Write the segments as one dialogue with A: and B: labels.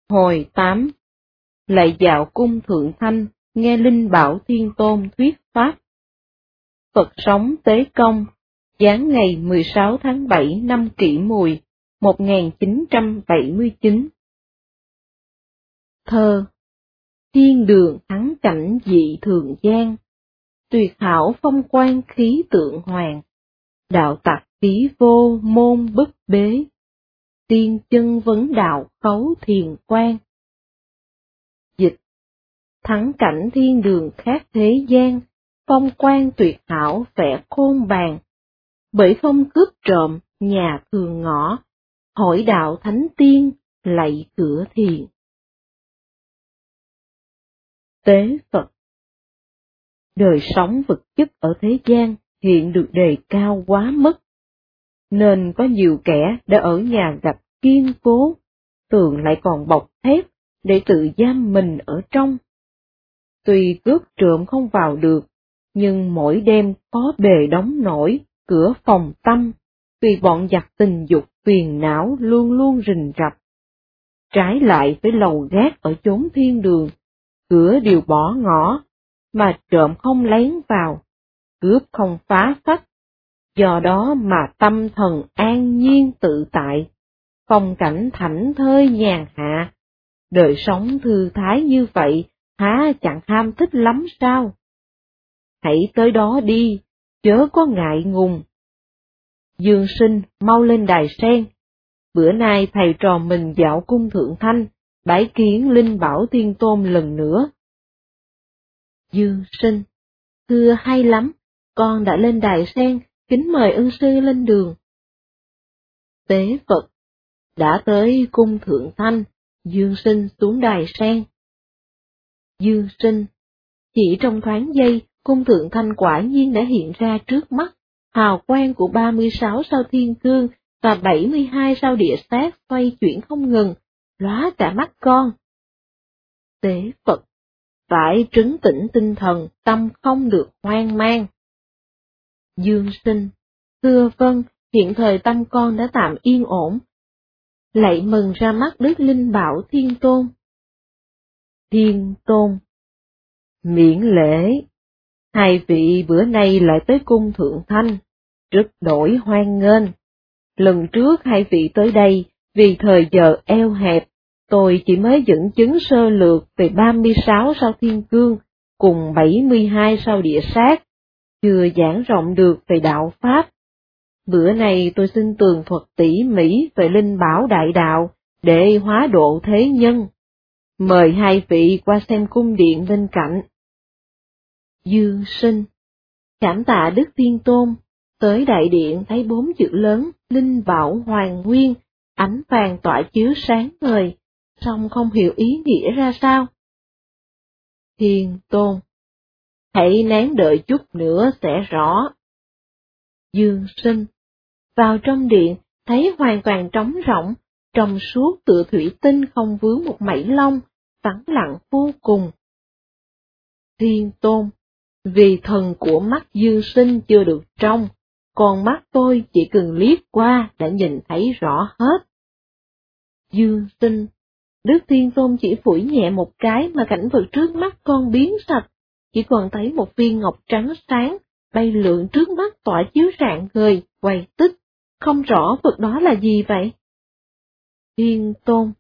A: Hồi 8. Lại dạo cung Thượng Thanh, nghe Linh Bảo Thiên Tôn thuyết pháp. Phật sống Tế Công, giáng ngày 16 tháng 7 năm Kỷ Mùi, 1979. Thơ. Thiên đường thắng cảnh dị thường gian, tuyệt hảo phong quan khí tượng hoàng, đạo tặc khí vô môn bất bế, tiên chân vấn đạo khấu thiền quan. Dịch. Thắng cảnh thiên đường khác thế gian, phong quan tuyệt hảo vẻ khôn bàn, bởi không cướp trộm nhà thường ngõ, hỏi đạo thánh tiên lạy cửa thiền. Tế Phật. Đời sống vật chất ở thế gian hiện được đề cao quá mức, nên có nhiều kẻ đã ở nhà gạch kiên cố, tường lại còn bọc thép để tự giam mình ở trong. Tuy cướp trộm không vào được, nhưng mỗi đêm có bề đóng nổi, cửa phòng tăm, vì bọn giặc tình dục phiền não luôn luôn rình rập. Trái lại với lầu gác ở chốn thiên đường, cửa đều bỏ ngõ, mà trộm không lén vào, cướp không phá phách, do đó mà tâm thần an nhiên tự tại, phong cảnh thảnh thơi nhàn hạ, đời sống thư thái như vậy, há chẳng ham thích lắm sao? Hãy tới đó đi, chớ có ngại ngùng. Dương Sinh mau lên đài sen, bữa nay thầy trò mình dạo cung Thượng Thanh, bái kiến Linh Bảo Thiên Tôn lần nữa. Dương Sinh, thưa hay lắm, con đã lên đài sen, kính mời ân sư lên đường. Tế Phật. Đã tới cung Thượng Thanh, Dương Sinh xuống đài sen. Dương Sinh. Chỉ trong thoáng giây, cung Thượng Thanh quả nhiên đã hiện ra trước mắt, hào quang của 36 sao thiên cương và 72 sao địa sát xoay chuyển không ngừng, lóa cả mắt con. Tế Phật. Phải trấn tĩnh tinh thần, tâm không được hoang mang. Dương Sinh. Thưa vâng, hiện thời tâm con đã tạm yên ổn. Lạy mừng ra mắt Đức Linh Bảo Thiên Tôn. Thiên Tôn. Miễn lễ. Hai vị bữa nay lại tới cung Thượng Thanh, rất đổi hoan nghênh. Lần trước hai vị tới đây, vì thời giờ eo hẹp, tôi chỉ mới dẫn chứng sơ lược về 36 sao thiên cương, cùng 72 sao địa sát, chưa giảng rộng được về đạo Pháp. Bữa này tôi xin tường thuật tỉ mỉ về Linh Bảo Đại Đạo, để hóa độ thế nhân. Mời hai vị qua xem cung điện bên cạnh. Dương Sinh. Cảm tạ Đức Thiên Tôn, tới đại điện thấy 4 chữ lớn, Linh Bảo Hoàng Nguyên, ánh vàng tỏa chiếu sáng ngời, song không hiểu ý nghĩa ra sao. Thiên Tôn. Hãy nén đợi chút nữa sẽ rõ. Dương Sinh. Vào trong điện, thấy hoàn toàn trống rỗng, trong suốt tựa thủy tinh không vướng một mảy lông, vắng lặng vô cùng. Thiên Tôn. Vì thần của mắt Dương Sinh chưa được trong, còn mắt tôi chỉ cần liếc qua đã nhìn thấy rõ hết. Dương Sinh. Đức Thiên Tôn chỉ phủi nhẹ một cái mà cảnh vật trước mắt con biến sạch, chỉ còn thấy một viên ngọc trắng sáng, bay lượn trước mắt tỏa chiếu rạng ngời, quay tích, không rõ vật đó là gì vậy. Thiên Tôn.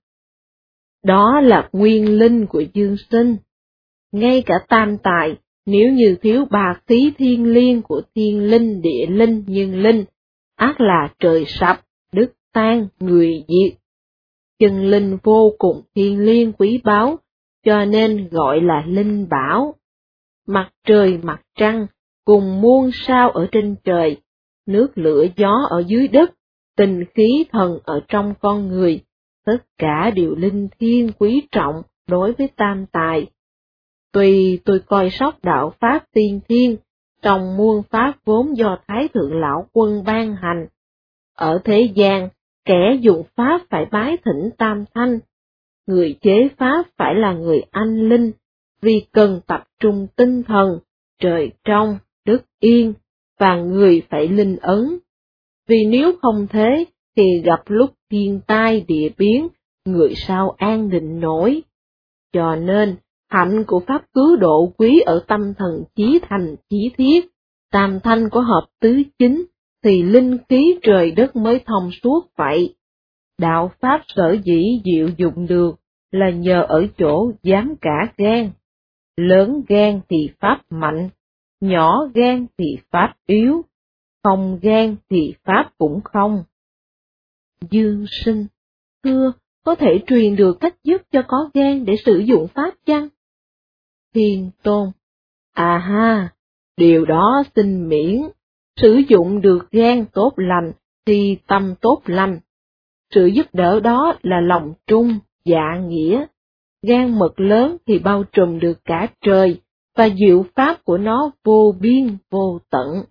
A: Đó là nguyên linh của Dương Sinh. Ngay cả tam tài, nếu như thiếu ba khí thiên liêng của thiên linh, địa linh, nhân linh, ác là trời sập, đất tan, người diệt. Chân linh vô cùng thiên liêng quý báu, cho nên gọi là linh bảo. Mặt trời mặt trăng, cùng muôn sao ở trên trời, nước lửa gió ở dưới đất, tình khí thần ở trong con người, tất cả đều linh thiêng quý trọng đối với tam tài. Tuy tôi coi sóc đạo Pháp tiên thiên, trong muôn Pháp vốn do Thái Thượng Lão Quân ban hành. Ở thế gian, kẻ dùng Pháp phải bái thỉnh tam thanh, người chế Pháp phải là người anh linh, vì cần tập trung tinh thần, trời trong, đất yên, và người phải linh ấn. Vì nếu không thế, thì gặp lúc thiên tai địa biến, người sao an định nổi. Cho nên, hạnh của pháp cứu độ quý ở tâm thần chí thành chí thiết, tam thanh có hợp tứ chính, thì linh khí trời đất mới thông suốt vậy. Đạo pháp sở dĩ diệu dụng được, là nhờ ở chỗ dám cả gan. Lớn gan thì pháp mạnh, nhỏ gan thì pháp yếu, không gan thì pháp cũng không. Dương Sinh, thưa, có thể truyền được cách giúp cho có gan để sử dụng pháp chăng? Thiên Tôn, à ha, điều đó xin miễn, sử dụng được gan tốt lành thì tâm tốt lành. Sự giúp đỡ đó là lòng trung, dạ nghĩa. Gan mật lớn thì bao trùm được cả trời, và diệu pháp của nó vô biên vô tận.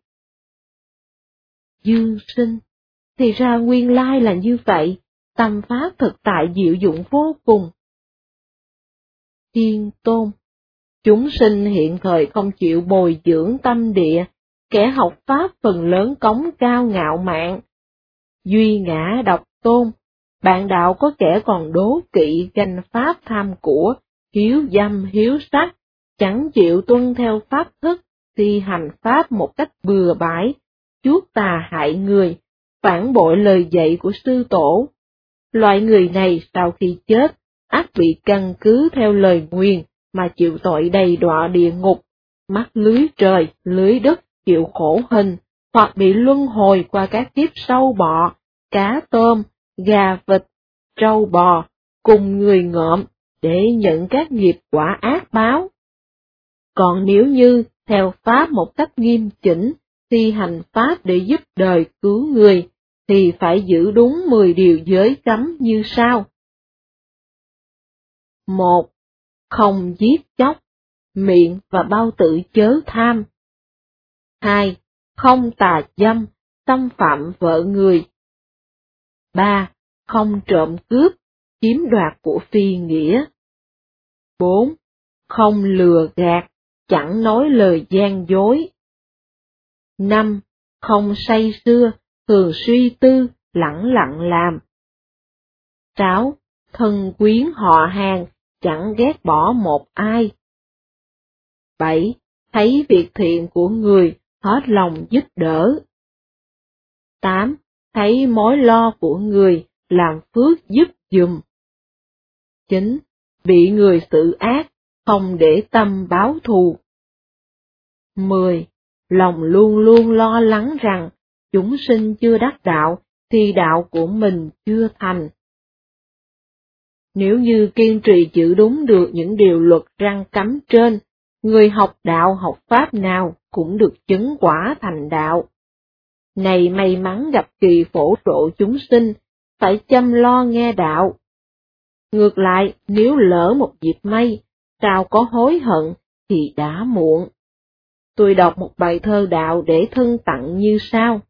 A: Dương Sinh, thì ra nguyên lai là như vậy, tâm pháp thực tại diệu dụng vô cùng. Thiên Tôn, chúng sinh hiện thời không chịu bồi dưỡng tâm địa, kẻ học pháp phần lớn cống cao ngạo mạn. Duy ngã độc tôn, bạn đạo có kẻ còn đố kỵ ganh pháp tham của, hiếu dâm hiếu sắc, chẳng chịu tuân theo pháp thức, thi hành pháp một cách bừa bãi, chuốc tà hại người, phản bội lời dạy của sư tổ. Loại người này sau khi chết, ắt bị căn cứ theo lời nguyền mà chịu tội đầy đọa địa ngục, mắc lưới trời, lưới đất, chịu khổ hình, hoặc bị luân hồi qua các kiếp sâu bọ, cá tôm, gà vịt, trâu bò, cùng người ngợm, để nhận các nghiệp quả ác báo. Còn nếu như theo pháp một cách nghiêm chỉnh, thi hành pháp để giúp đời cứu người, thì phải giữ đúng 10 điều giới cấm như sau. 1. Không giết chóc, miệng và bao tử chớ tham. 2. Không tà dâm, xâm phạm vợ người. 3. Không trộm cướp, chiếm đoạt của phi nghĩa. 4. Không lừa gạt, chẳng nói lời gian dối. 5. Không say sưa, thường suy tư, lẳng lặng làm. 6. Thân quyến họ hàng, chẳng ghét bỏ một ai. 7. Thấy việc thiện của người, hết lòng giúp đỡ. 8. Thấy mối lo của người, làm phước giúp giùm. 9. Bị người xử ác, không để tâm báo thù. 10. Lòng luôn luôn lo lắng rằng, chúng sinh chưa đắc đạo, thì đạo của mình chưa thành. Nếu như kiên trì giữ đúng được những điều luật răn cấm trên, người học đạo học pháp nào cũng được chứng quả thành đạo. Này may mắn gặp kỳ phổ độ chúng sinh, phải chăm lo nghe đạo. Ngược lại, nếu lỡ một dịp may, sao có hối hận, thì đã muộn. Tôi đọc một bài thơ đạo để thân tặng như sau.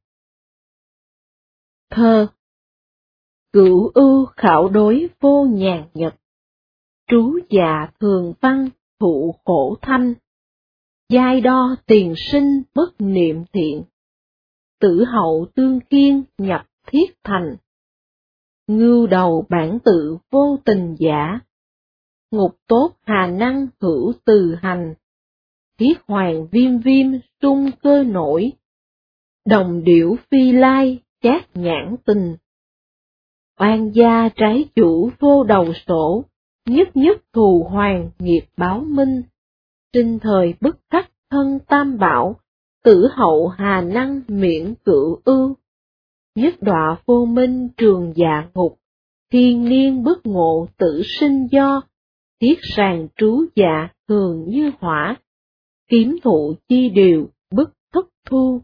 A: Thơ. Cửu ưu khảo đối vô nhàn nhật, trú già thường văn thụ khổ thanh, giai đo tiền sinh bất niệm thiện, tử hậu tương kiên nhập thiết thành, ngưu đầu bản tự vô tình giả, ngục tốt hà năng hữu từ hành, thiết hoàng viêm viêm sung cơ nổi, đồng điểu phi lai chát nhãn tình. Oan gia trái chủ vô đầu sổ, nhất nhất thù hoàng nghiệp báo minh, sinh thời bức khắc thân tam bảo, tử hậu hà năng miễn cửu ưu. Nhất đọa vô minh trường dạ ngục, thiên niên bất ngộ tử sinh do, thiết sàng trú dạ thường như hỏa, kiếm thụ chi điều bức thất thu.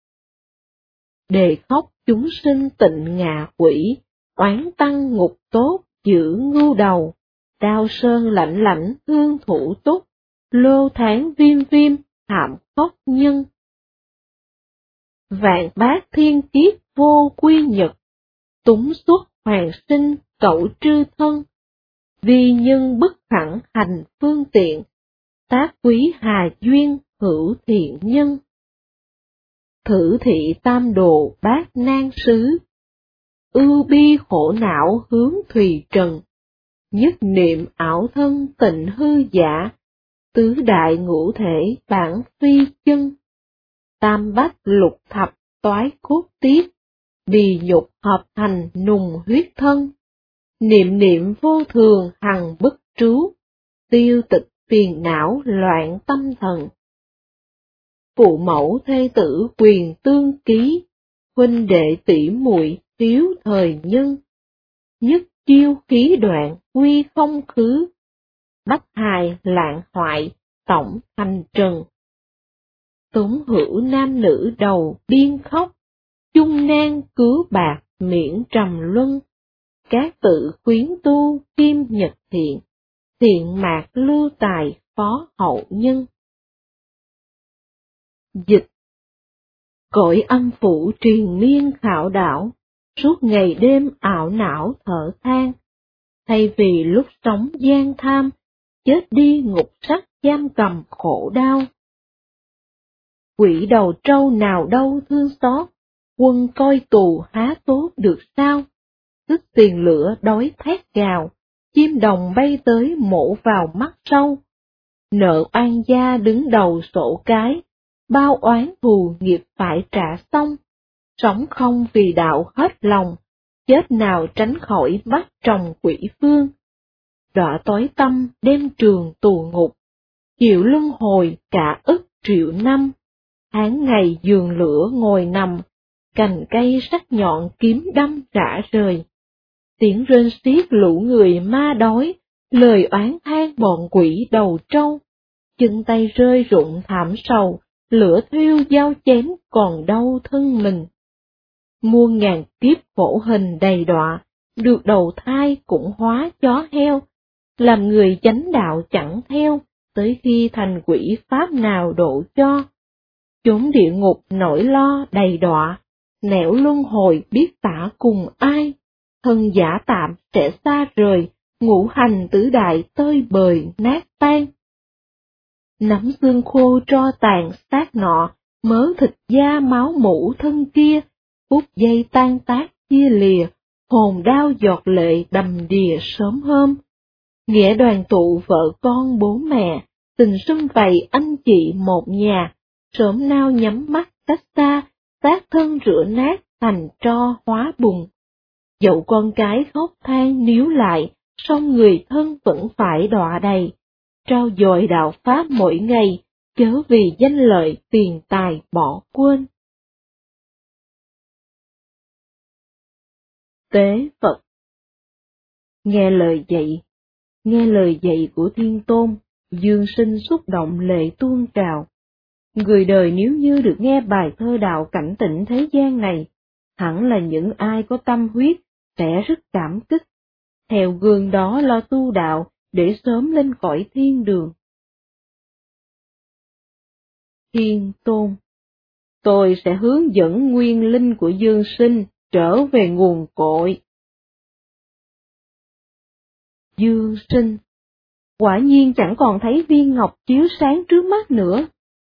A: Đề khóc chúng sinh tịnh ngạ quỷ, oán tăng ngục tốt giữ ngưu đầu, đao sơn lạnh lạnh hương thủ túc, lô tháng viêm viêm hạm khóc nhân. Vạn bát thiên kiếp vô quy nhật, túng xuất hoàng sinh cậu trư thân, vi nhân bức khẳng hành phương tiện, tác quý hà duyên hữu thiện nhân. Thử thị tam đồ bát nan xứ, ưu bi khổ não hướng thùy trần, nhất niệm ảo thân tịnh hư giả, tứ đại ngũ thể bản phi chân, tam bách lục thập toái cốt tiết, bì nhục hợp thành nùng huyết thân, niệm niệm vô thường hằng bất trú, tiêu tịch phiền não loạn tâm thần. Phụ mẫu thê tử quyền tương ký, huynh đệ tỷ muội thiếu thời nhân, nhất chiêu khí đoạn quy không khứ, bách hài lạng hoại tổng thành trần. Tống hữu nam nữ đầu biên khóc, chung nan cứu bạc miễn trầm luân, các tự khuyến tu kim nhật thiện, thiện mạc lưu tài phó hậu nhân. Dịch. Cõi âm phủ triền miên khảo đảo, suốt ngày đêm ảo não thở than, thay vì lúc sống gian tham, chết đi ngục sắt giam cầm khổ đau. Quỷ đầu trâu nào đâu thương xót, quân coi tù há tốt được sao? Tức tiền lửa đói thét gào, chim đồng bay tới mổ vào mắt sâu. Nợ oan gia đứng đầu sổ cái, bao oán thù nghiệp phải trả xong. Sống không vì đạo hết lòng, chết nào tránh khỏi bắt trồng quỷ phương. Đọa tối tâm đêm trường tù ngục, chịu luân hồi cả ức triệu năm. Tháng ngày giường lửa ngồi nằm, cành cây sắc nhọn kiếm đâm rã rời. Tiếng rên xiết lũ người ma đói, lời oán than bọn quỷ đầu trâu. Chân tay rơi rụng thảm sầu, lửa thiêu dao chém còn đau thân mình. Muôn ngàn kiếp khổ hình đầy đọa, được đầu thai cũng hóa chó heo. Làm người chánh đạo chẳng theo, tới khi thành quỷ pháp nào độ cho. Chốn địa ngục nỗi lo đầy đọa, nẻo luân hồi biết tả cùng ai. Thân giả tạm sẽ xa rời, ngũ hành tứ đại tơi bời nát tan. Nắm xương khô tro tàn xác nọ, mớ thịt da máu mủ thân kia, phút giây tan tác chia lìa, hồn đau giọt lệ đầm đìa sớm hôm. Nghĩa đoàn tụ vợ con bố mẹ, tình sum vầy anh chị một nhà, sớm nao nhắm mắt cách xa, xác thân rửa nát thành tro hóa bùn. Dẫu con cái khóc than níu lại, song người thân vẫn phải đọa đầy. Trao dồi đạo pháp mỗi ngày, chớ vì danh lợi tiền tài bỏ quên. Tế Phật. Nghe lời dạy của Thiên Tôn, Dương Sinh xúc động lệ tuôn trào. Người đời nếu như được nghe bài thơ đạo cảnh tỉnh thế gian này, hẳn là những ai có tâm huyết sẽ rất cảm kích, theo gương đó lo tu đạo để sớm lên cõi thiên đường. Thiên Tôn. Tôi sẽ hướng dẫn nguyên linh của Dương Sinh trở về nguồn cội. Dương Sinh. Quả nhiên chẳng còn thấy viên ngọc chiếu sáng trước mắt nữa.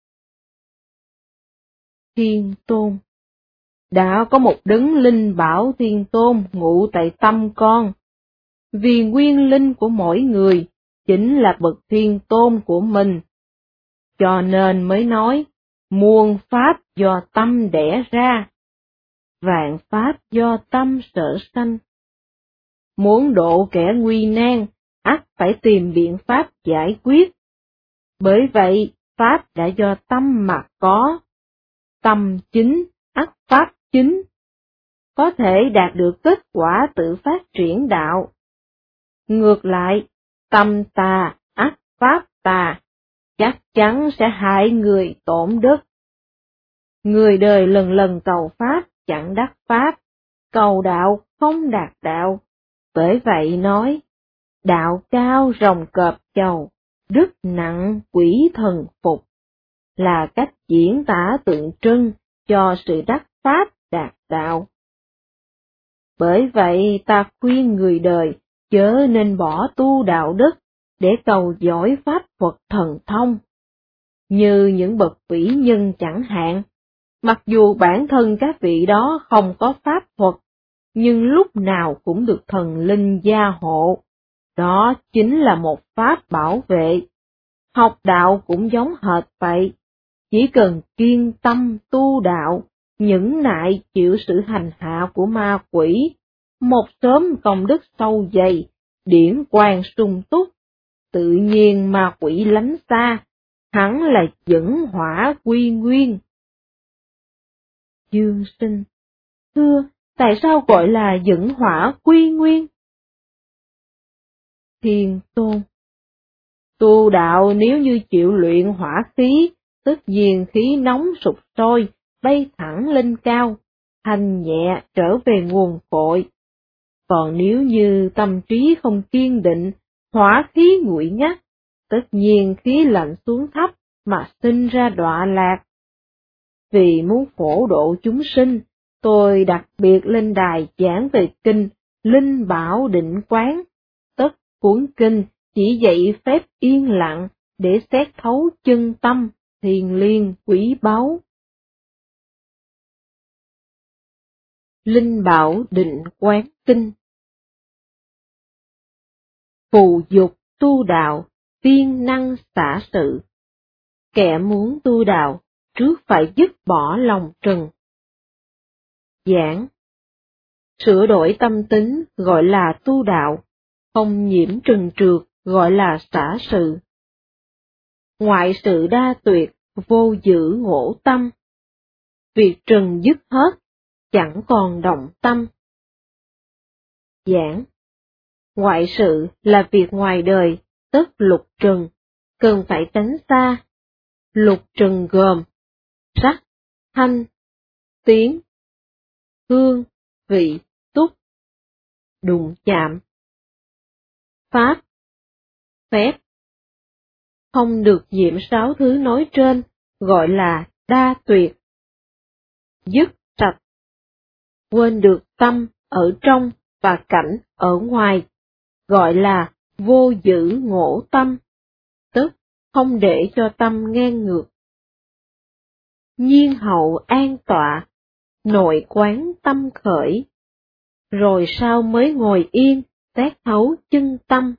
A: Thiên Tôn. Đã có một đấng linh bảo Thiên Tôn ngụ tại tâm con. Vì nguyên linh của mỗi người chính là bậc Thiên Tôn của mình. Cho nên mới nói, muôn pháp do tâm đẻ ra, vạn pháp do tâm sở sanh. Muốn độ kẻ nguy nan, ắt phải tìm biện pháp giải quyết. Bởi vậy, pháp đã do tâm mà có. Tâm chính, ắt pháp chính. Có thể đạt được kết quả tự phát triển đạo. Ngược lại, tâm tà, ắt pháp tà, chắc chắn sẽ hại người tổn đức. Người đời lần lần cầu pháp chẳng đắc pháp, cầu đạo không đạt đạo. Bởi vậy nói, đạo cao rồng cọp chầu, đức nặng quỷ thần phục, là cách diễn tả tượng trưng cho sự đắc pháp đạt đạo. Bởi vậy ta khuyên người đời chớ nên bỏ tu đạo đức để cầu giỏi pháp thuật thần thông. Như những bậc vĩ nhân chẳng hạn, mặc dù bản thân các vị đó không có pháp thuật, nhưng lúc nào cũng được thần linh gia hộ, Đó chính là một pháp bảo vệ. Học đạo cũng giống hệt vậy. Chỉ cần kiên tâm tu đạo, nhẫn nại chịu sự hành hạ của ma quỷ, một sớm công đức sâu dày, điển quang sung túc, tự nhiên ma quỷ lánh xa, hẳn là dẫn hỏa quy nguyên. Dương Sinh: Thưa, tại sao gọi là dẫn hỏa quy nguyên? Thiên Tôn: Tu đạo nếu như chịu luyện hỏa khí, tất nhiên khí nóng sục sôi, bay thẳng lên cao, thanh nhẹ trở về nguồn cội. Còn nếu như tâm trí không kiên định, hỏa khí nguội ngắt, tất nhiên khí lạnh xuống thấp mà sinh ra đọa lạc. Vì muốn phổ độ chúng sinh, tôi đặc biệt lên đài giảng về kinh Linh Bảo Định Quán. Tất cuốn kinh chỉ dạy phép yên lặng để xét thấu chân tâm, thiền liêng quý báu. Linh Bảo Định Quán Kinh. Phù dục tu đạo, tiên năng xả sự. Kẻ muốn tu đạo, trước phải dứt bỏ lòng trần. Giảng: sửa đổi tâm tính gọi là tu đạo, không nhiễm trần trượt gọi là xả sự. Ngoại sự đa tuyệt, vô giữ ngộ tâm. Việc trần dứt hết, chẳng còn động tâm. Giảng: ngoại sự là việc ngoài đời, tức lục trần, cần phải tránh xa. Lục trần gồm sắc, thanh, tiếng, hương, vị, túc, đụng chạm. Pháp, phép. Không được nhiễm 6 thứ nói trên, gọi là đa tuyệt. Dứt sạch. Quên được tâm ở trong và cảnh ở ngoài, gọi là vô giữ ngộ tâm, tức không để cho tâm ngang ngược. Nhiên hậu an tọa, nội quán tâm khởi, rồi sau mới ngồi yên, xét thấu chân tâm.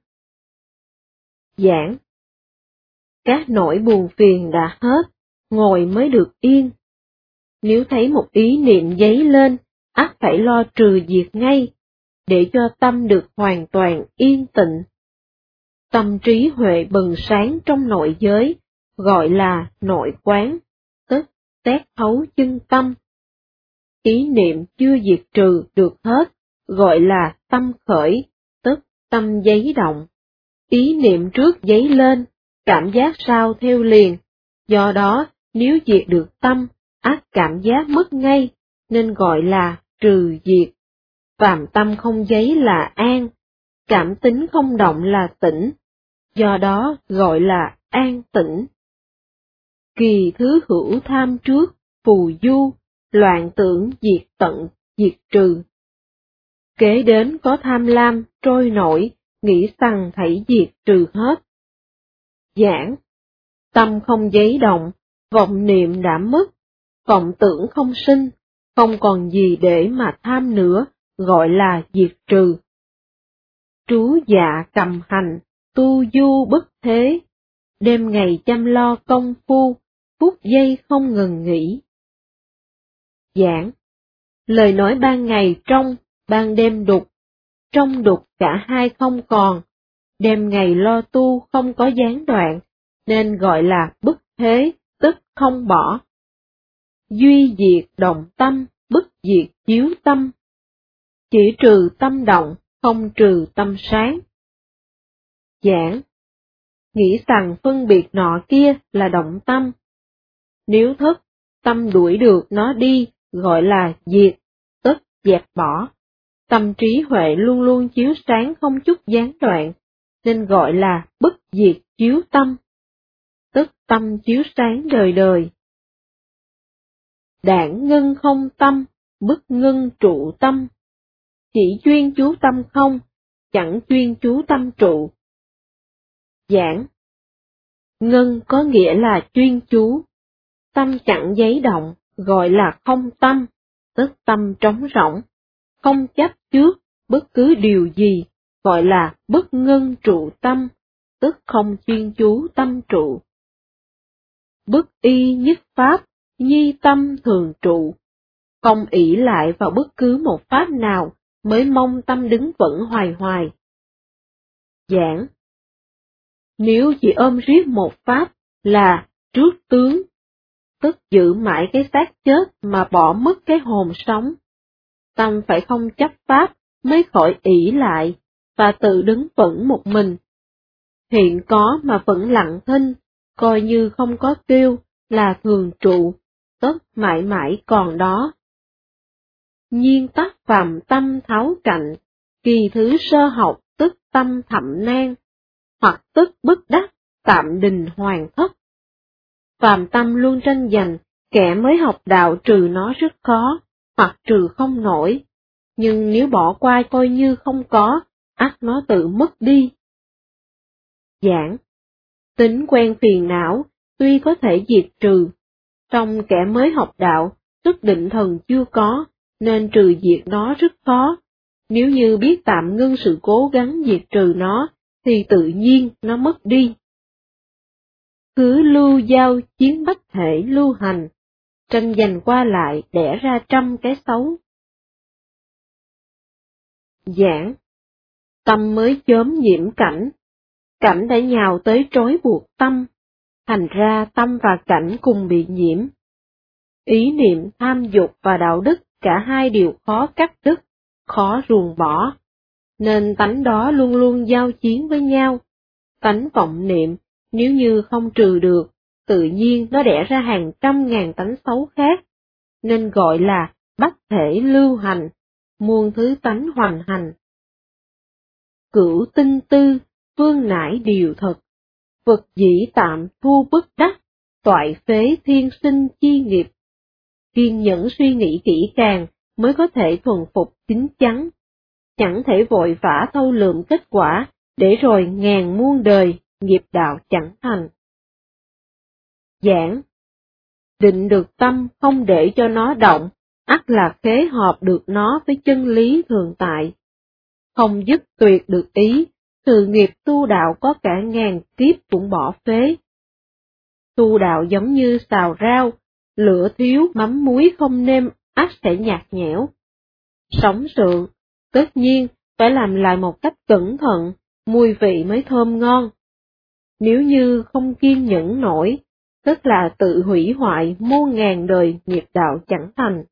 A: Giảng: các nỗi buồn phiền đã hết, ngồi mới được yên. Nếu thấy một ý niệm dấy lên, ắt phải lo trừ diệt ngay, để cho tâm được hoàn toàn yên tịnh. Tâm trí huệ bừng sáng trong nội giới, gọi là nội quán, tức xét thấu chân tâm. Ý niệm chưa diệt trừ được hết, gọi là tâm khởi, tức tâm giấy động. Ý niệm trước giấy lên, cảm giác sau theo liền, do đó nếu diệt được tâm, ắt cảm giác mất ngay, nên gọi là trừ diệt. Phàm tâm không giấy là an, cảm tính không động là tĩnh, do đó gọi là an tĩnh. Kỳ thứ hữu tham trước, phù du, loạn tưởng diệt tận, diệt trừ. Kế đến có tham lam, trôi nổi, nghĩ rằng thảy diệt trừ hết. Giảng: tâm không giấy động, vọng niệm đã mất, vọng tưởng không sinh, không còn gì để mà tham nữa, gọi là diệt trừ. Trú dạ cầm hành, tu du bất thế, đêm ngày chăm lo công phu, phút giây không ngừng nghỉ. Giảng: lời nói ban ngày trong, ban đêm đục, trong đục cả hai không còn, đêm ngày lo tu không có gián đoạn, nên gọi là bất thế, tức không bỏ. Duy diệt động tâm, bất diệt chiếu tâm. Chỉ trừ tâm động, không trừ tâm sáng. Giảng: nghĩ rằng phân biệt nọ kia là động tâm. Nếu thức, tâm đuổi được nó đi, gọi là diệt, tức dẹp bỏ. Tâm trí huệ luôn luôn chiếu sáng không chút gián đoạn, nên gọi là bất diệt chiếu tâm, tức tâm chiếu sáng đời đời. Đảng ngưng không tâm, bất ngưng trụ tâm. Chỉ chuyên chú tâm không, chẳng chuyên chú tâm trụ. Giảng: ngưng có nghĩa là chuyên chú. Tâm chẳng giấy động, gọi là không tâm, tức tâm trống rỗng, không chấp trước bất cứ điều gì, gọi là bất ngân trụ tâm, tức không chuyên chú tâm trụ. Bất y nhất pháp, nhi tâm thường trụ, không ỷ lại vào bất cứ một pháp nào mới mong tâm đứng vững hoài hoài. Giảng: nếu chỉ ôm riết một pháp là trước tướng, tức giữ mãi cái xác chết mà bỏ mất cái hồn sống. Tâm phải không chấp pháp mới khỏi ỷ lại, và tự đứng vững một mình. Hiện có mà vẫn lặng thinh, coi như không có kêu, là thường trụ, tất mãi mãi còn đó. Nhiên tắc phàm tâm tháo cạnh, kỳ thứ sơ học tức tâm thậm nan, hoặc tức bất đắc, tạm đình hoàn thất. Phàm tâm luôn tranh giành, kẻ mới học đạo trừ nó rất khó, hoặc trừ không nổi, nhưng nếu bỏ qua coi như không có, ắt nó tự mất đi. Giảng: tính quen phiền não, tuy có thể diệt trừ, song kẻ mới học đạo, sức định thần chưa có, nên trừ diệt nó rất khó. Nếu như biết tạm ngưng sự cố gắng diệt trừ nó, thì tự nhiên nó mất đi. Cứ lưu giao chiến bách thể lưu hành, tranh giành qua lại đẻ ra trăm cái xấu. Giảng: tâm mới chớm nhiễm cảnh, cảnh đã nhào tới trói buộc tâm, thành ra tâm và cảnh cùng bị nhiễm. Ý niệm tham dục và đạo đức cả hai đều khó cắt đứt, khó ruồng bỏ, nên tánh đó luôn luôn giao chiến với nhau. Tánh vọng niệm, nếu như không trừ được, tự nhiên nó đẻ ra hàng trăm ngàn tánh xấu khác, nên gọi là bách thể lưu hành, muôn thứ tánh hoành hành. Cửu tinh tư, phương nải điều thật, vật dĩ tạm thu bất đắc, toại phế thiên sinh chi nghiệp. Kiên nhẫn suy nghĩ kỹ càng mới có thể thuần phục chính chắn, chẳng thể vội vã thâu lượm kết quả, để rồi ngàn muôn đời, nghiệp đạo chẳng thành. Giảng: định được tâm không để cho nó động, ắt là khế hợp được nó với chân lý thường tại. Không dứt tuyệt được ý, sự nghiệp tu đạo có cả ngàn kiếp cũng bỏ phế. Tu đạo giống như xào rau, lửa thiếu mắm muối không nêm ắt sẽ nhạt nhẽo. Sống sượng, tất nhiên phải làm lại một cách cẩn thận, mùi vị mới thơm ngon. Nếu như không kiên nhẫn nổi, tức là tự hủy hoại muôn ngàn đời nghiệp đạo chẳng thành.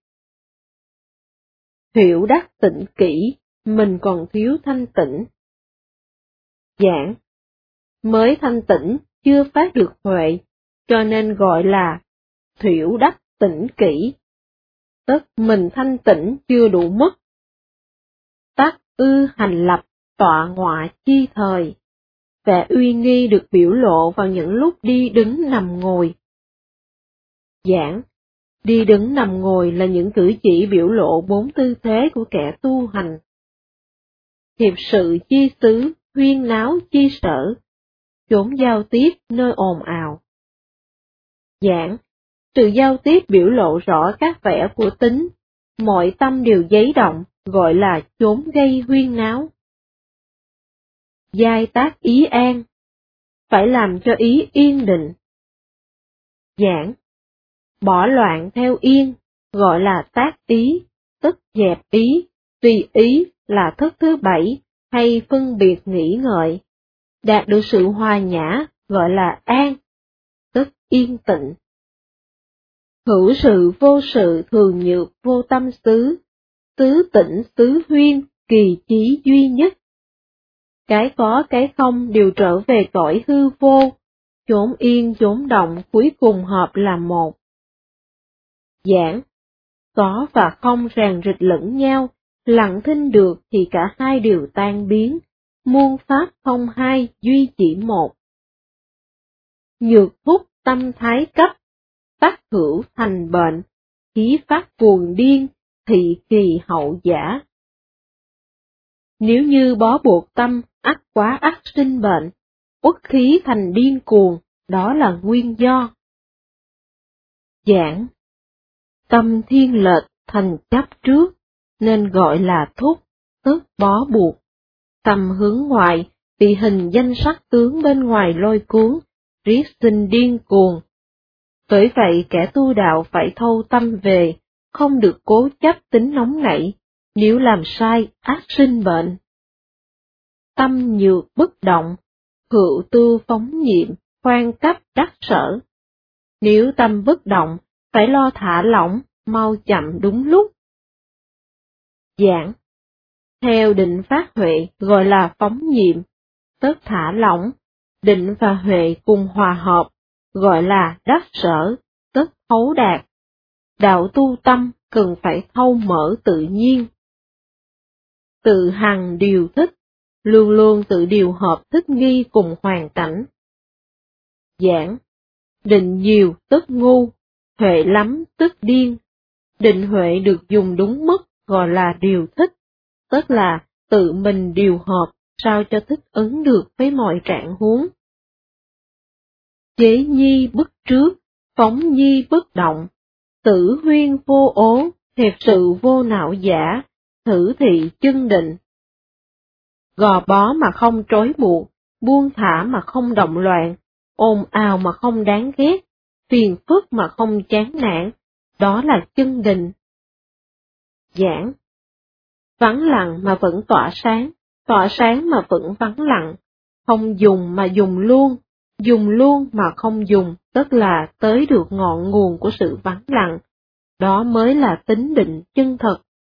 A: Hiểu đắc tịnh kỹ, mình còn thiếu thanh tịnh. Giảng: mới thanh tịnh chưa phát được huệ, cho nên gọi là thiểu đắc tịnh kỹ, tức mình thanh tịnh chưa đủ mức. Tác ư hành lập, tọa ngọa chi thời, vẻ uy nghi được biểu lộ vào những lúc đi đứng nằm ngồi. Giảng: đi đứng nằm ngồi là những cử chỉ biểu lộ bốn tư thế của kẻ tu hành. Hiệp sự chi xứ, huyên náo chi sở, chốn giao tiếp nơi ồn ào. Giảng: sự giao tiếp biểu lộ rõ các vẻ của tính, mọi tâm đều giấy động, gọi là chốn gây huyên náo. Giai tác ý an, phải làm cho ý yên định. Giảng: bỏ loạn theo yên, gọi là tác ý, tức dẹp ý, tùy ý là thức thứ bảy, hay phân biệt nghĩ ngợi. Đạt được sự hòa nhã, gọi là an, tức yên tịnh. Hữu sự vô sự thường nhược vô tâm xứ, tứ tịnh xứ huyên, kỳ chí duy nhất. Cái có cái không đều trở về cõi hư vô, chốn yên chốn động cuối cùng hợp là một. Giảng: có và không ràng rịch lẫn nhau, lặng thinh được thì cả hai đều tan biến, muôn pháp không hai duy chỉ một. Nhược thúc tâm thái cấp, tác hữu thành bệnh, khí phát cuồng điên, thị kỳ hậu giả. Nếu như bó buộc tâm, ắt quá ắt sinh bệnh, uất khí thành điên cuồng, đó là nguyên do. Giảng: tâm thiên lệch thành chấp trước, nên gọi là thúc, tức bó buộc. Tâm hướng ngoại, bị hình danh sắc tướng bên ngoài lôi cuốn, riết sinh điên cuồng. Bởi vậy kẻ tu đạo phải thâu tâm về, không được cố chấp tính nóng nảy, nếu làm sai ác sinh bệnh. Tâm nhược bất động, hữu tư phóng nhiệm, khoan cấp đắc sở. Nếu tâm bất động, phải lo thả lỏng, mau chậm đúng lúc. Giảng. Theo định phát huệ gọi là phóng nhiệm, tức thả lỏng, định và huệ cùng hòa hợp, gọi là đắc sở, tức thấu đạt. Đạo tu tâm cần phải thâu mở tự nhiên. Tự hằng điều thích, luôn luôn tự điều hợp thích nghi cùng hoàn cảnh. Giảng. Định nhiều tức ngu, huệ lắm tức điên. Định huệ được dùng đúng mức gọi là điều thích, tức là tự mình điều hợp sao cho thích ứng được với mọi trạng huống. Chế nhi bất trước, phóng nhi bất động, tử huyên vô ố, hiệp sự vô não giả, thử thị chân định. Gò bó mà không trói buộc, buông thả mà không động loạn, ồn ào mà không đáng ghét, phiền phức mà không chán nản, đó là chân định. Giảng. Vắng lặng mà vẫn tỏa sáng mà vẫn vắng lặng, không dùng mà dùng luôn mà không dùng, tức là tới được ngọn nguồn của sự vắng lặng, đó mới là tính định chân thật.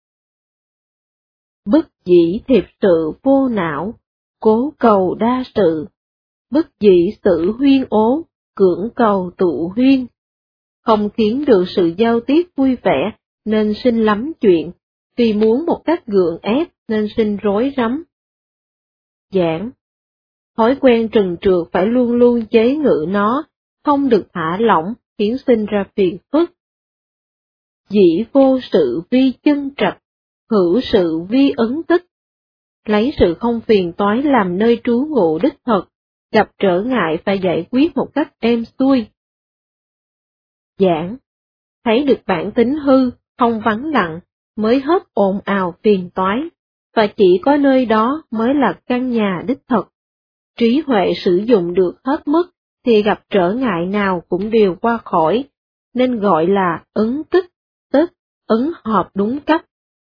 A: Bất dĩ thiệp sự vô não, cố cầu đa sự, bất dĩ sự huyên ố, cưỡng cầu tụ huyên. Không khiến được sự giao tiếp vui vẻ, nên sinh lắm chuyện, vì muốn một cách gượng ép nên sinh rối rắm. Giảng. Thói quen trần trượt phải luôn luôn chế ngự nó, không được thả lỏng, khiến sinh ra phiền phức. Dĩ vô sự vi chân trạch, hữu sự vi ấn tích. Lấy sự không phiền toái làm nơi trú ngụ đích thực, gặp trở ngại phải giải quyết một cách êm xuôi. Giảng. Thấy được bản tính hư, không vắng lặng, mới hết ồn ào phiền toái, và chỉ có nơi đó mới là căn nhà đích thực. Trí huệ sử dụng được hết mức, thì gặp trở ngại nào cũng đều qua khỏi, nên gọi là ứng tích, tức ứng hợp đúng cách.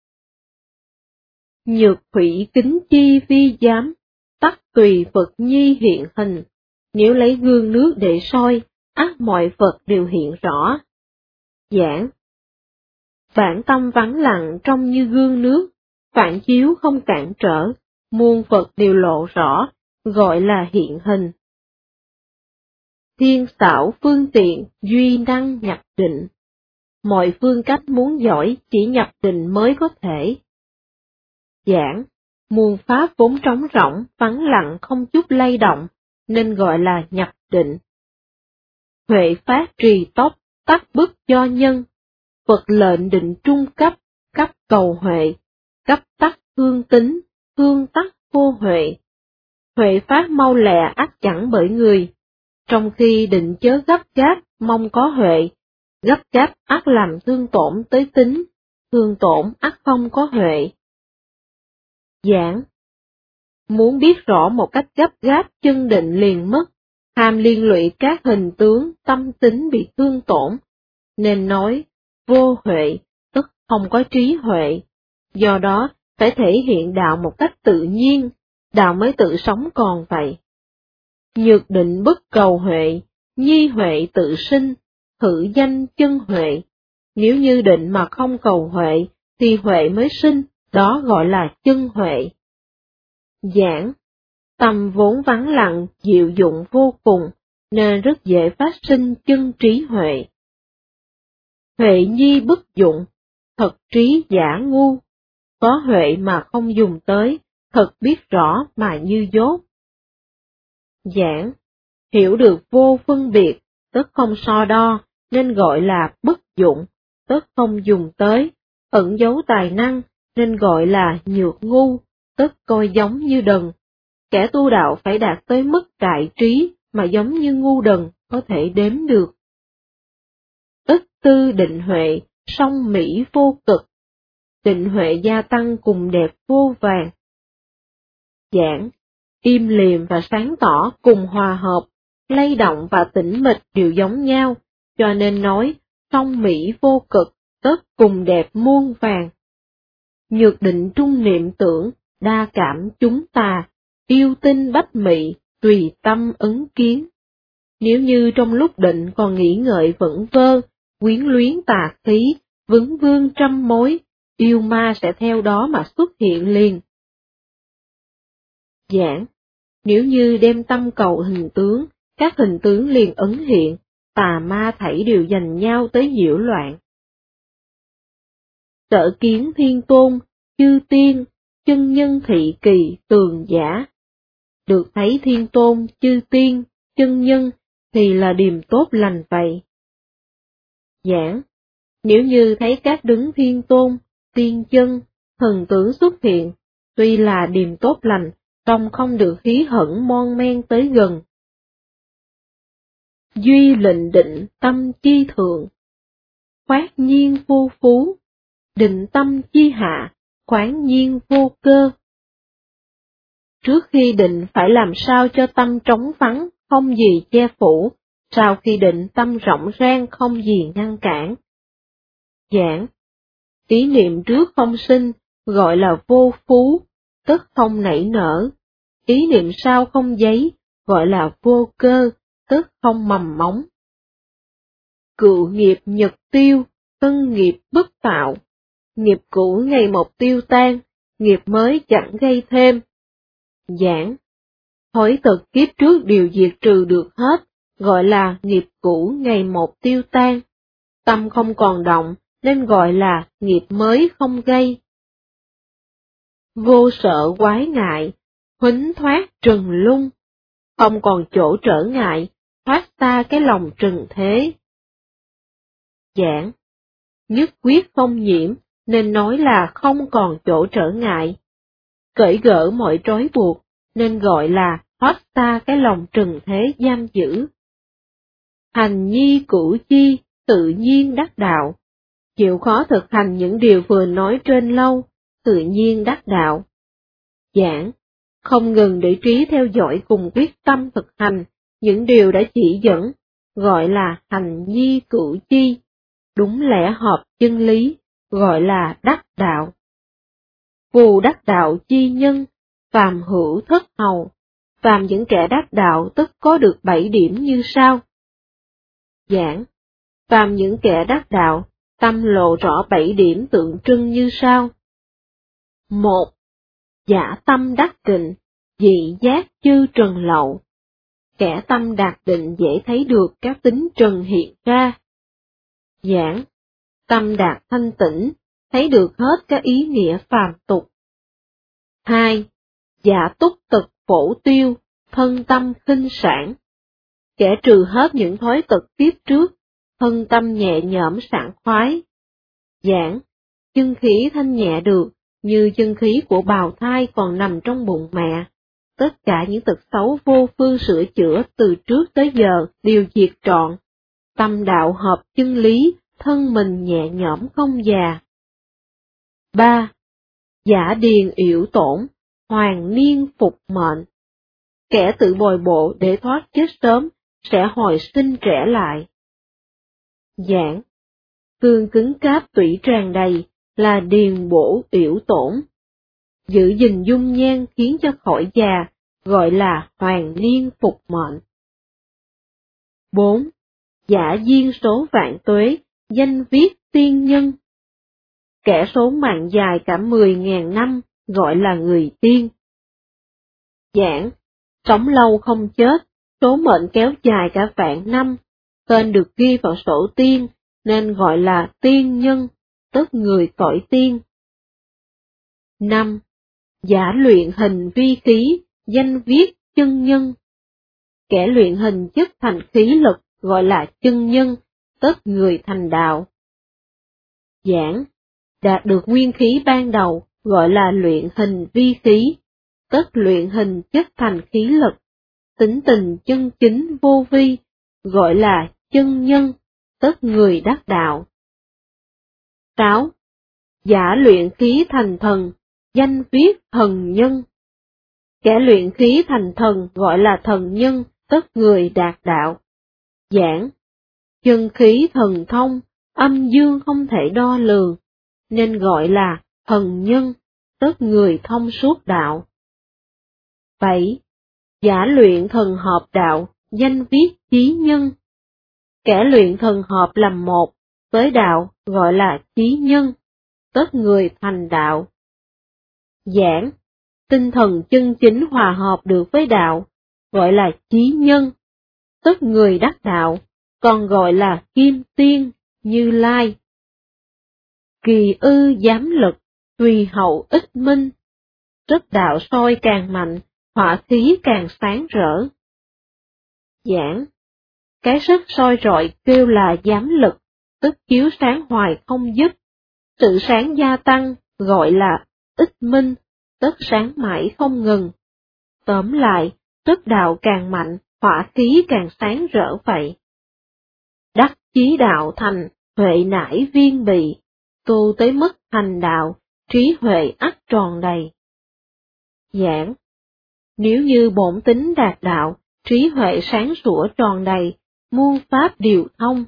A: Nhược hủy kính chi vi giám, tắc tùy Phật nhi hiện hình, nếu lấy gương nước để soi, ắt mọi Phật đều hiện rõ. Giảng. Bản tâm vắng lặng trông như gương nước, phản chiếu không cản trở, muôn Phật đều lộ rõ, gọi là hiện hình. Thiên xảo phương tiện, duy năng nhập định. Mọi phương cách muốn giỏi chỉ nhập định mới có thể. Giảng. Muôn pháp vốn trống rỗng, vắng lặng không chút lay động, nên gọi là nhập định. Huệ phát trì tốc, tắc bức do nhân. Phật lệnh định trung cấp, cấp cầu huệ, cấp tắc hương tính, hương tắc vô huệ. Huệ phát mau lẹ ắt chẳng bởi người, trong khi định chớ gấp gáp mong có huệ, gấp gáp ắt làm thương tổn tới tính, thương tổn ắt không có huệ. Giảng. Muốn biết rõ một cách gấp gáp chân định liền mất, ham liên lụy các hình tướng, tâm tính bị thương tổn, nên nói vô huệ, tức không có trí huệ, do đó phải thể hiện đạo một cách tự nhiên, đạo mới tự sống còn vậy. Nhược định bất cầu huệ, nhi huệ tự sinh, thử danh chân huệ, nếu như định mà không cầu huệ, thì huệ mới sinh, đó gọi là chân huệ. Giảng. Tâm vốn vắng lặng, diệu dụng vô cùng, nên rất dễ phát sinh chân trí huệ. Huệ nhi bất dụng, thật trí giả ngu, có huệ mà không dùng tới, thật biết rõ mà như dốt. Giảng. Hiểu được vô phân biệt, tức không so đo, nên gọi là bất dụng, tức không dùng tới, ẩn giấu tài năng, nên gọi là nhược ngu, tức coi giống như đần. Kẻ tu đạo phải đạt tới mức đại trí mà giống như ngu đần có thể đếm được. Ức tư định huệ, song mỹ vô cực. Định huệ gia tăng cùng đẹp vô vàng. giảng, im lìm và sáng tỏ cùng hòa hợp, lay động và tĩnh mịch đều giống nhau, cho nên nói, song mỹ vô cực, tất cùng đẹp muôn vàng. Nhược định trung niệm tưởng, đa cảm chúng ta, yêu tinh bách mị, tùy tâm ứng kiến. Nếu như trong lúc định còn nghĩ ngợi vẩn vơ, quyến luyến tà khí, vấn vương trăm mối, yêu ma sẽ theo đó mà xuất hiện liền. Giảng, nếu như đem tâm cầu hình tướng, các hình tướng liền ấn hiện, tà ma thảy đều giành nhau tới nhiễu loạn. Sở kiến thiên tôn, chư tiên, chân nhân thị kỳ, tường giả. Được thấy thiên tôn, chư tiên, chân nhân, thì là điềm tốt lành vậy. Giảng, nếu như thấy các đứng thiên tôn, tiên chân, thần tướng xuất hiện, tuy là điềm tốt lành, song không được hí hửng mon men tới gần. Duy lệnh định tâm chi thượng, khoát nhiên vô phú, định tâm chi hạ, khoáng nhiên vô cơ. Trước khi định phải làm sao cho tâm trống vắng, không gì che phủ, sau khi định tâm rộng rang không gì ngăn cản. Giảng, ý niệm trước không sinh, gọi là vô phú, tức không nảy nở. Ý niệm sau không giấy, gọi là vô cơ, tức không mầm móng. Cựu nghiệp nhật tiêu, tân nghiệp bất tạo. Nghiệp cũ ngày một tiêu tan, nghiệp mới chẳng gây thêm. Giảng, thói tật kiếp trước đều diệt trừ được hết, gọi là nghiệp cũ ngày một tiêu tan. Tâm không còn động, nên gọi là nghiệp mới không gây. Vô sợ quái ngại, huýnh thoát trần lung, không còn chỗ trở ngại, thoát ta cái lòng trần thế. Giảng, nhất quyết không nhiễm, nên nói là không còn chỗ trở ngại. Cởi gỡ mọi trói buộc, nên gọi là thoát ta cái lòng trần thế giam giữ. Hành nhi cửu chi, tự nhiên đắc đạo. Chịu khó thực hành những điều vừa nói trên lâu, tự nhiên đắc đạo. Giảng, không ngừng để trí theo dõi cùng quyết tâm thực hành những điều đã chỉ dẫn, gọi là hành nhi cửu chi, đúng lẽ hợp chân lý, gọi là đắc đạo. Phù đắc đạo chi nhân, phàm hữu thất hầu, phàm những kẻ đắc đạo tức có được 7 điểm như sau. Giảng, phàm những kẻ đắc đạo, tâm lộ rõ 7 điểm tượng trưng như sau. 1. Giả tâm đắc định, dị giác chư trần lậu. Kẻ tâm đạt định dễ thấy được các tính trần hiện ra. Giảng, tâm đạt thanh tĩnh, thấy được hết các ý nghĩa phàm tục. 2. Giả túc tật phổ tiêu, thân tâm khinh sản. Kẻ trừ hết những thói tật tiếp trước, thân tâm nhẹ nhõm sảng khoái. Giảng, chân khí thanh nhẹ được, như chân khí của bào thai còn nằm trong bụng mẹ. Tất cả những tật xấu vô phương sửa chữa từ trước tới giờ đều diệt trọn. Tâm đạo hợp chân lý, thân mình nhẹ nhõm không già. 3. Giả điền yểu tổn, hoàng niên phục mệnh. Kẻ tự bồi bộ để thoát chết sớm, sẽ hồi sinh trẻ lại. Giảng, xương cứng cáp tủy tràn đầy, là điền bổ yểu tổn. Giữ gìn dung nhan khiến cho khỏi già, gọi là hoàng niên phục mệnh. 4. Giả duyên số vạn tuế, danh viết tiên nhân. Kẻ số mạng dài cả 10.000 năm, gọi là người tiên. Giảng, sống lâu không chết, số mệnh kéo dài cả vạn năm, tên được ghi vào sổ tiên, nên gọi là tiên nhân, tức người cõi tiên. 5. Giả luyện hình vi khí, danh viết chân nhân. Kẻ luyện hình chất thành khí lực, gọi là chân nhân, tức người thành đạo. Giảng, đạt được nguyên khí ban đầu, gọi là luyện hình vi khí, tức luyện hình chất thành khí lực, tính tình chân chính vô vi, gọi là chân nhân, tức người đắc đạo. 6. Giả luyện khí thành thần, danh viết thần nhân.
B: Kẻ luyện khí thành thần gọi là thần nhân, tức người đạt đạo. Giảng, chân khí thần thông, âm dương không thể đo lường, nên gọi là thần nhân, tức người thông suốt đạo. 7. Giả luyện thần hợp đạo, danh viết chí nhân. Kẻ luyện thần hợp làm một với đạo gọi là chí nhân, tức người thành đạo. Giảng, tinh thần chân chính hòa hợp được với đạo, gọi là chí nhân, tức người đắc đạo, còn gọi là kim tiên, Như Lai. Kỳ ư giám lực, tùy hậu ích minh. Rất đạo soi càng mạnh, hỏa khí càng sáng rỡ. Giảng, cái sức soi rọi kêu là giám lực, tức chiếu sáng hoài không dứt. Sự sáng gia tăng gọi là ích minh, tức sáng mãi không ngừng. Tóm lại, rất đạo càng mạnh, hỏa khí càng sáng rỡ vậy. Đắc chí đạo thành, huệ nải viên bị, tu tới mức thành đạo, trí huệ ắt tròn đầy. Giảng, nếu như bổn tính đạt đạo, trí huệ sáng sủa tròn đầy, muôn pháp điều thông.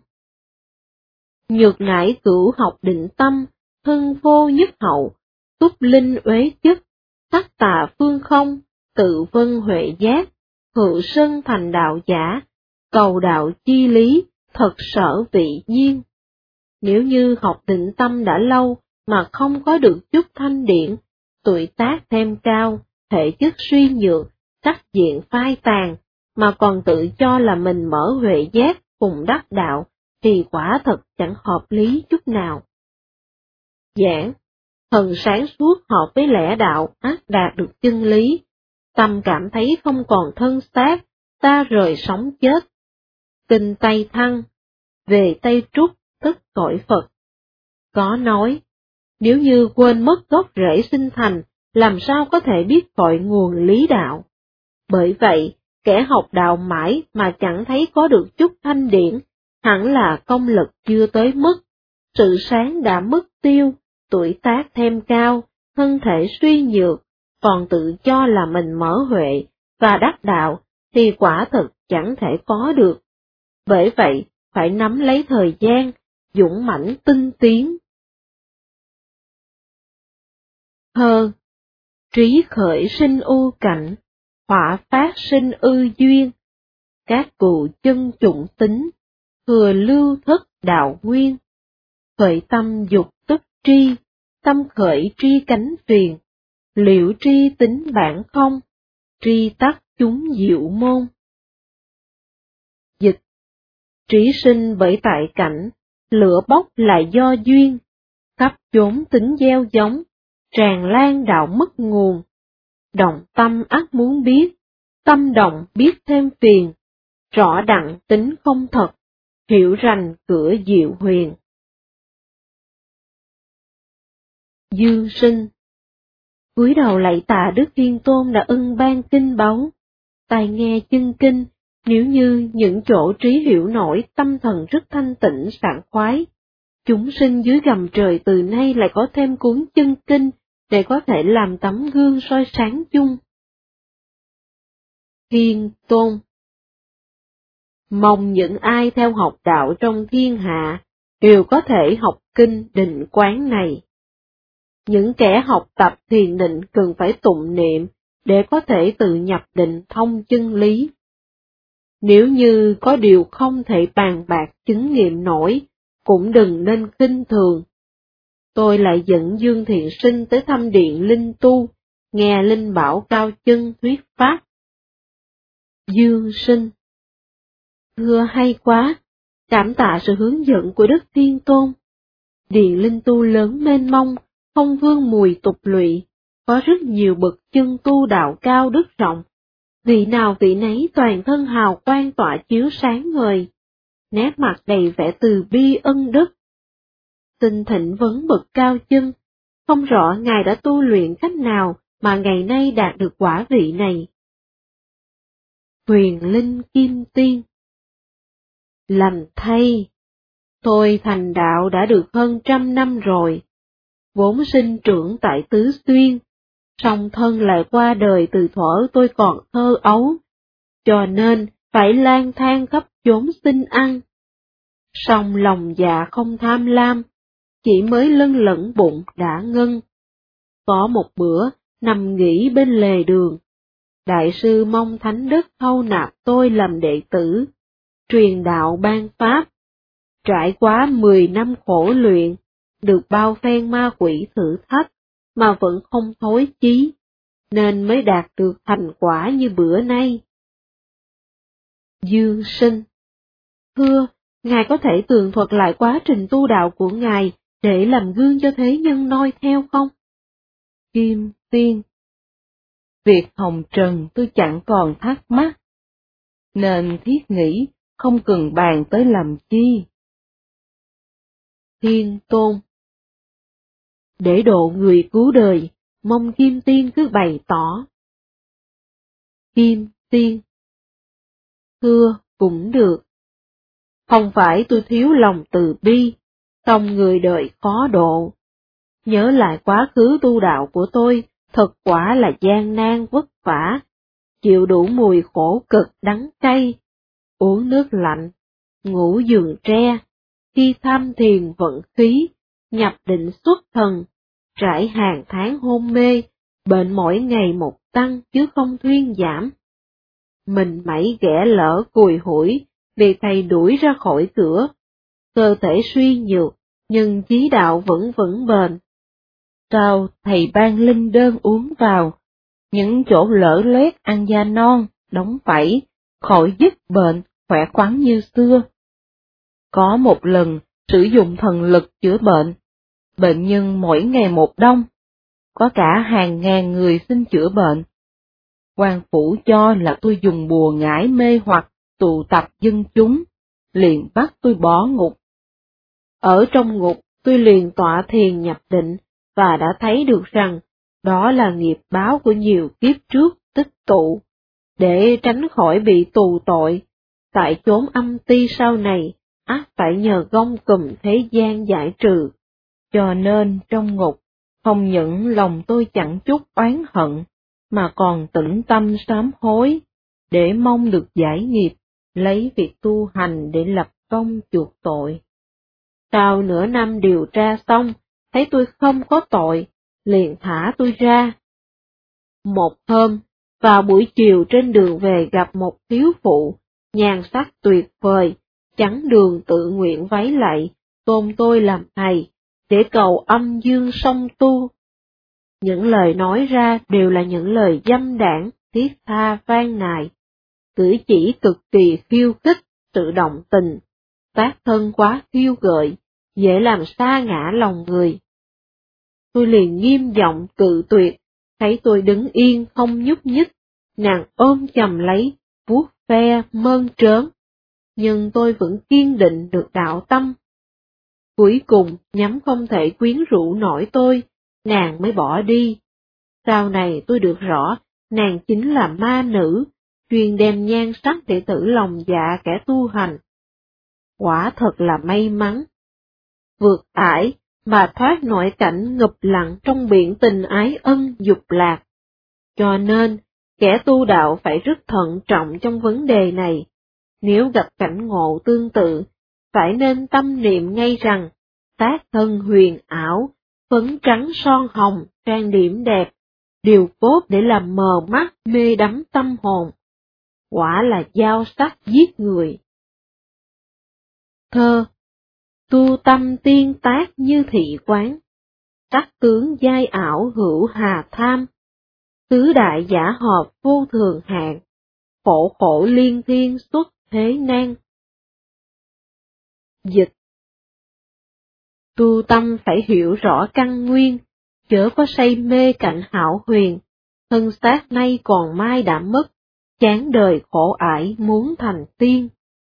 B: Nhược nải cửu học định tâm, thân vô nhất hậu, túc linh uế chức, tắc tà phương không, tự vân huệ giác, hữu sân thành đạo giả, cầu đạo chi lý, thật sở vị nhiên. Nếu như học định tâm đã lâu mà không có được chút thanh điển, tuổi tác thêm cao, thể chất suy nhược, sắc diện phai tàn, mà còn tự cho là mình mở huệ giác cùng đắc đạo, thì quả thật chẳng hợp lý chút nào. Giảng, thần sáng suốt hợp với lẽ đạo ắt đạt được chân lý, tâm cảm thấy không còn thân xác, ta rời sống chết. Kinh Tây Thăng, về Tây Trúc tức cõi Phật. Có nói, nếu như quên mất gốc rễ sinh thành, làm sao có thể biết cội nguồn lý đạo. Bởi vậy, kẻ học đạo mãi mà chẳng thấy có được chút thanh điển, hẳn là công lực chưa tới mức, sự sáng đã mất tiêu, tuổi tác thêm cao, thân thể suy nhược, còn tự cho là mình mở huệ và đắc đạo, thì quả thực chẳng thể có được. Bởi vậy, phải nắm lấy thời gian, dũng mãnh tinh tiến. Thơ, trí khởi sinh ưu cảnh, hỏa phát sinh ư duyên, các cụ chân chủng tính, thừa lưu thất đạo nguyên. Khởi tâm dục tức tri, tâm khởi tri cánh phiền, liễu tri tính bản không, tri tắc chúng diệu môn. Dịch, trí sinh bởi tại cảnh, lửa bốc là do duyên, khắp chốn tính gieo giống, tràn lan đạo mất nguồn. Động tâm ắt muốn biết, tâm động biết thêm phiền, rõ đặng tính không thật, hiểu rành cửa diệu huyền. Dương sinh, cúi đầu lạy tạ Đức Thiên Tôn đã ưng ban kinh báu, tai nghe chân kinh, nếu như những chỗ trí hiểu nổi, tâm thần rất thanh tịnh sảng khoái. Chúng sinh dưới gầm trời từ nay lại có thêm cuốn chân kinh, để có thể làm tấm gương soi sáng chung. Thiên Tôn, mong những ai theo học đạo trong thiên hạ, đều có thể học kinh định quán này. Những kẻ học tập thiền định cần phải tụng niệm, để có thể tự nhập định thông chân lý. Nếu như có điều không thể bàn bạc chứng nghiệm nổi, cũng đừng nên khinh thường. Tôi lại dẫn Dương Thiện Sinh tới thăm điện Linh Tu, nghe Linh Bảo Cao Chân thuyết pháp. Dương Sinh, thưa hay quá, cảm tạ sự hướng dẫn của Đức Thiên Tôn. Điện Linh Tu lớn mênh mông, không vương mùi tục lụy, có rất nhiều bậc chân tu đạo cao đức rộng, vị nào vị nấy toàn thân hào quang tỏa chiếu sáng ngời, nét mặt đầy vẻ từ bi ân đức. Xin thỉnh vấn bậc Cao Chân, không rõ Ngài đã tu luyện cách nào mà ngày nay đạt được quả vị này. Huyền Linh Kim Tiên, lành thay, tôi thành đạo đã được hơn 100 năm rồi, vốn sinh trưởng tại Tứ Xuyên, song thân lại qua đời từ thuở tôi còn thơ ấu, cho nên phải lang thang khắp chốn xin ăn. Song lòng dạ không tham lam, chỉ mới lân lẫn bụng đã ngưng. Có một bữa, nằm nghỉ bên lề đường, đại sư mong thánh đức thâu nạp tôi làm đệ tử, truyền đạo ban pháp. Trải qua 10 năm khổ luyện, được bao phen ma quỷ thử thách, mà vẫn không thối chí, nên mới đạt được thành quả như bữa nay. Dương Sinh: Thưa, Ngài có thể tường thuật lại quá trình tu đạo của Ngài để làm gương cho thế nhân noi theo không?
A: Kim Tiên: Việc hồng trần tôi chẳng còn thắc mắc, nên thiết nghĩ không cần bàn tới làm chi.
B: Thiên Tôn: Để độ người cứu đời, mong Kim Tiên cứ bày tỏ. Kim Tiên: Thưa, cũng được. Không phải tôi thiếu lòng từ bi, song người đời khó độ. Nhớ lại quá khứ tu đạo của tôi, thật quả là gian nan vất vả, chịu đủ mùi khổ cực đắng cay, uống nước lạnh, ngủ giường tre, khi tham thiền vận khí, nhập định xuất thần, trải hàng tháng hôn mê, bệnh mỗi ngày một tăng chứ không thuyên giảm. Mình mẩy ghẻ lỡ cùi hủi, vì thầy đuổi ra khỏi cửa, cơ thể suy nhược, nhưng chí đạo vẫn vững bền.
A: Sao thầy ban linh đơn uống vào, những chỗ lở loét ăn da non, đóng vảy, khỏi dứt bệnh, khỏe khoắn như xưa. Có một lần sử dụng thần lực chữa bệnh nhân mỗi ngày một đông, có cả hàng ngàn người xin chữa bệnh. Quan phủ cho là tôi dùng bùa ngải mê hoặc tụ tập dân chúng, liền bắt tôi bỏ ngục.
B: Ở trong ngục, tôi liền tọa thiền nhập định, và đã thấy được rằng, đó là nghiệp báo của nhiều kiếp trước tích tụ. Để tránh khỏi bị tù tội, tại chốn âm ti sau này, ắt phải nhờ gông cùm thế gian giải trừ.
A: Cho nên trong ngục, không những lòng tôi chẳng chút oán hận, mà còn tĩnh tâm sám hối, để mong được giải nghiệp, lấy việc tu hành để lập công chuộc tội.
B: Sau nửa năm điều tra xong, thấy tôi không có tội, liền thả tôi ra. Một hôm, vào buổi chiều trên đường về gặp một thiếu phụ, nhan sắc tuyệt vời, chắn đường tự nguyện váy lạy, tôn tôi làm thầy, để cầu âm dương song tu. Những lời nói ra đều là những lời dâm đảng, thiết tha van nài, cử chỉ cực kỳ khiêu khích, sự động tình, tác thân quá khiêu gợi, dễ làm sa ngã lòng người. Tôi liền nghiêm giọng cự tuyệt, thấy tôi đứng yên không nhúc nhích, nàng ôm chầm lấy, vuốt ve mơn trớn, nhưng tôi vẫn kiên định được đạo tâm. Cuối cùng nhắm không thể quyến rũ nổi tôi, nàng mới bỏ đi. Sau này tôi được rõ, nàng chính là ma nữ, chuyên đem nhan sắc để thử lòng dạ kẻ tu hành. Quả thật là may mắn. Vượt ải, mà thoát nổi cảnh ngập lặng trong biển tình ái ân dục lạc. Cho nên, kẻ tu đạo phải rất thận trọng trong vấn đề này. Nếu gặp cảnh ngộ tương tự, phải nên tâm niệm ngay rằng, tác thân huyền ảo, phấn trắng son hồng, trang điểm đẹp, điều cốt để làm mờ mắt mê đắm tâm hồn. Quả là dao sắc giết người. Thơ: Tu tâm tiên tác như thị quán, sắc tướng giai ảo hữu hà tham, tứ đại giả hợp vô thường hạn, khổ khổ liên thiên xuất thế nan. Dịch: Tu tâm phải hiểu rõ căn nguyên, chớ có say mê cảnh hảo huyền, thân xác nay còn mai đã mất, chán đời khổ ải muốn thành tiên.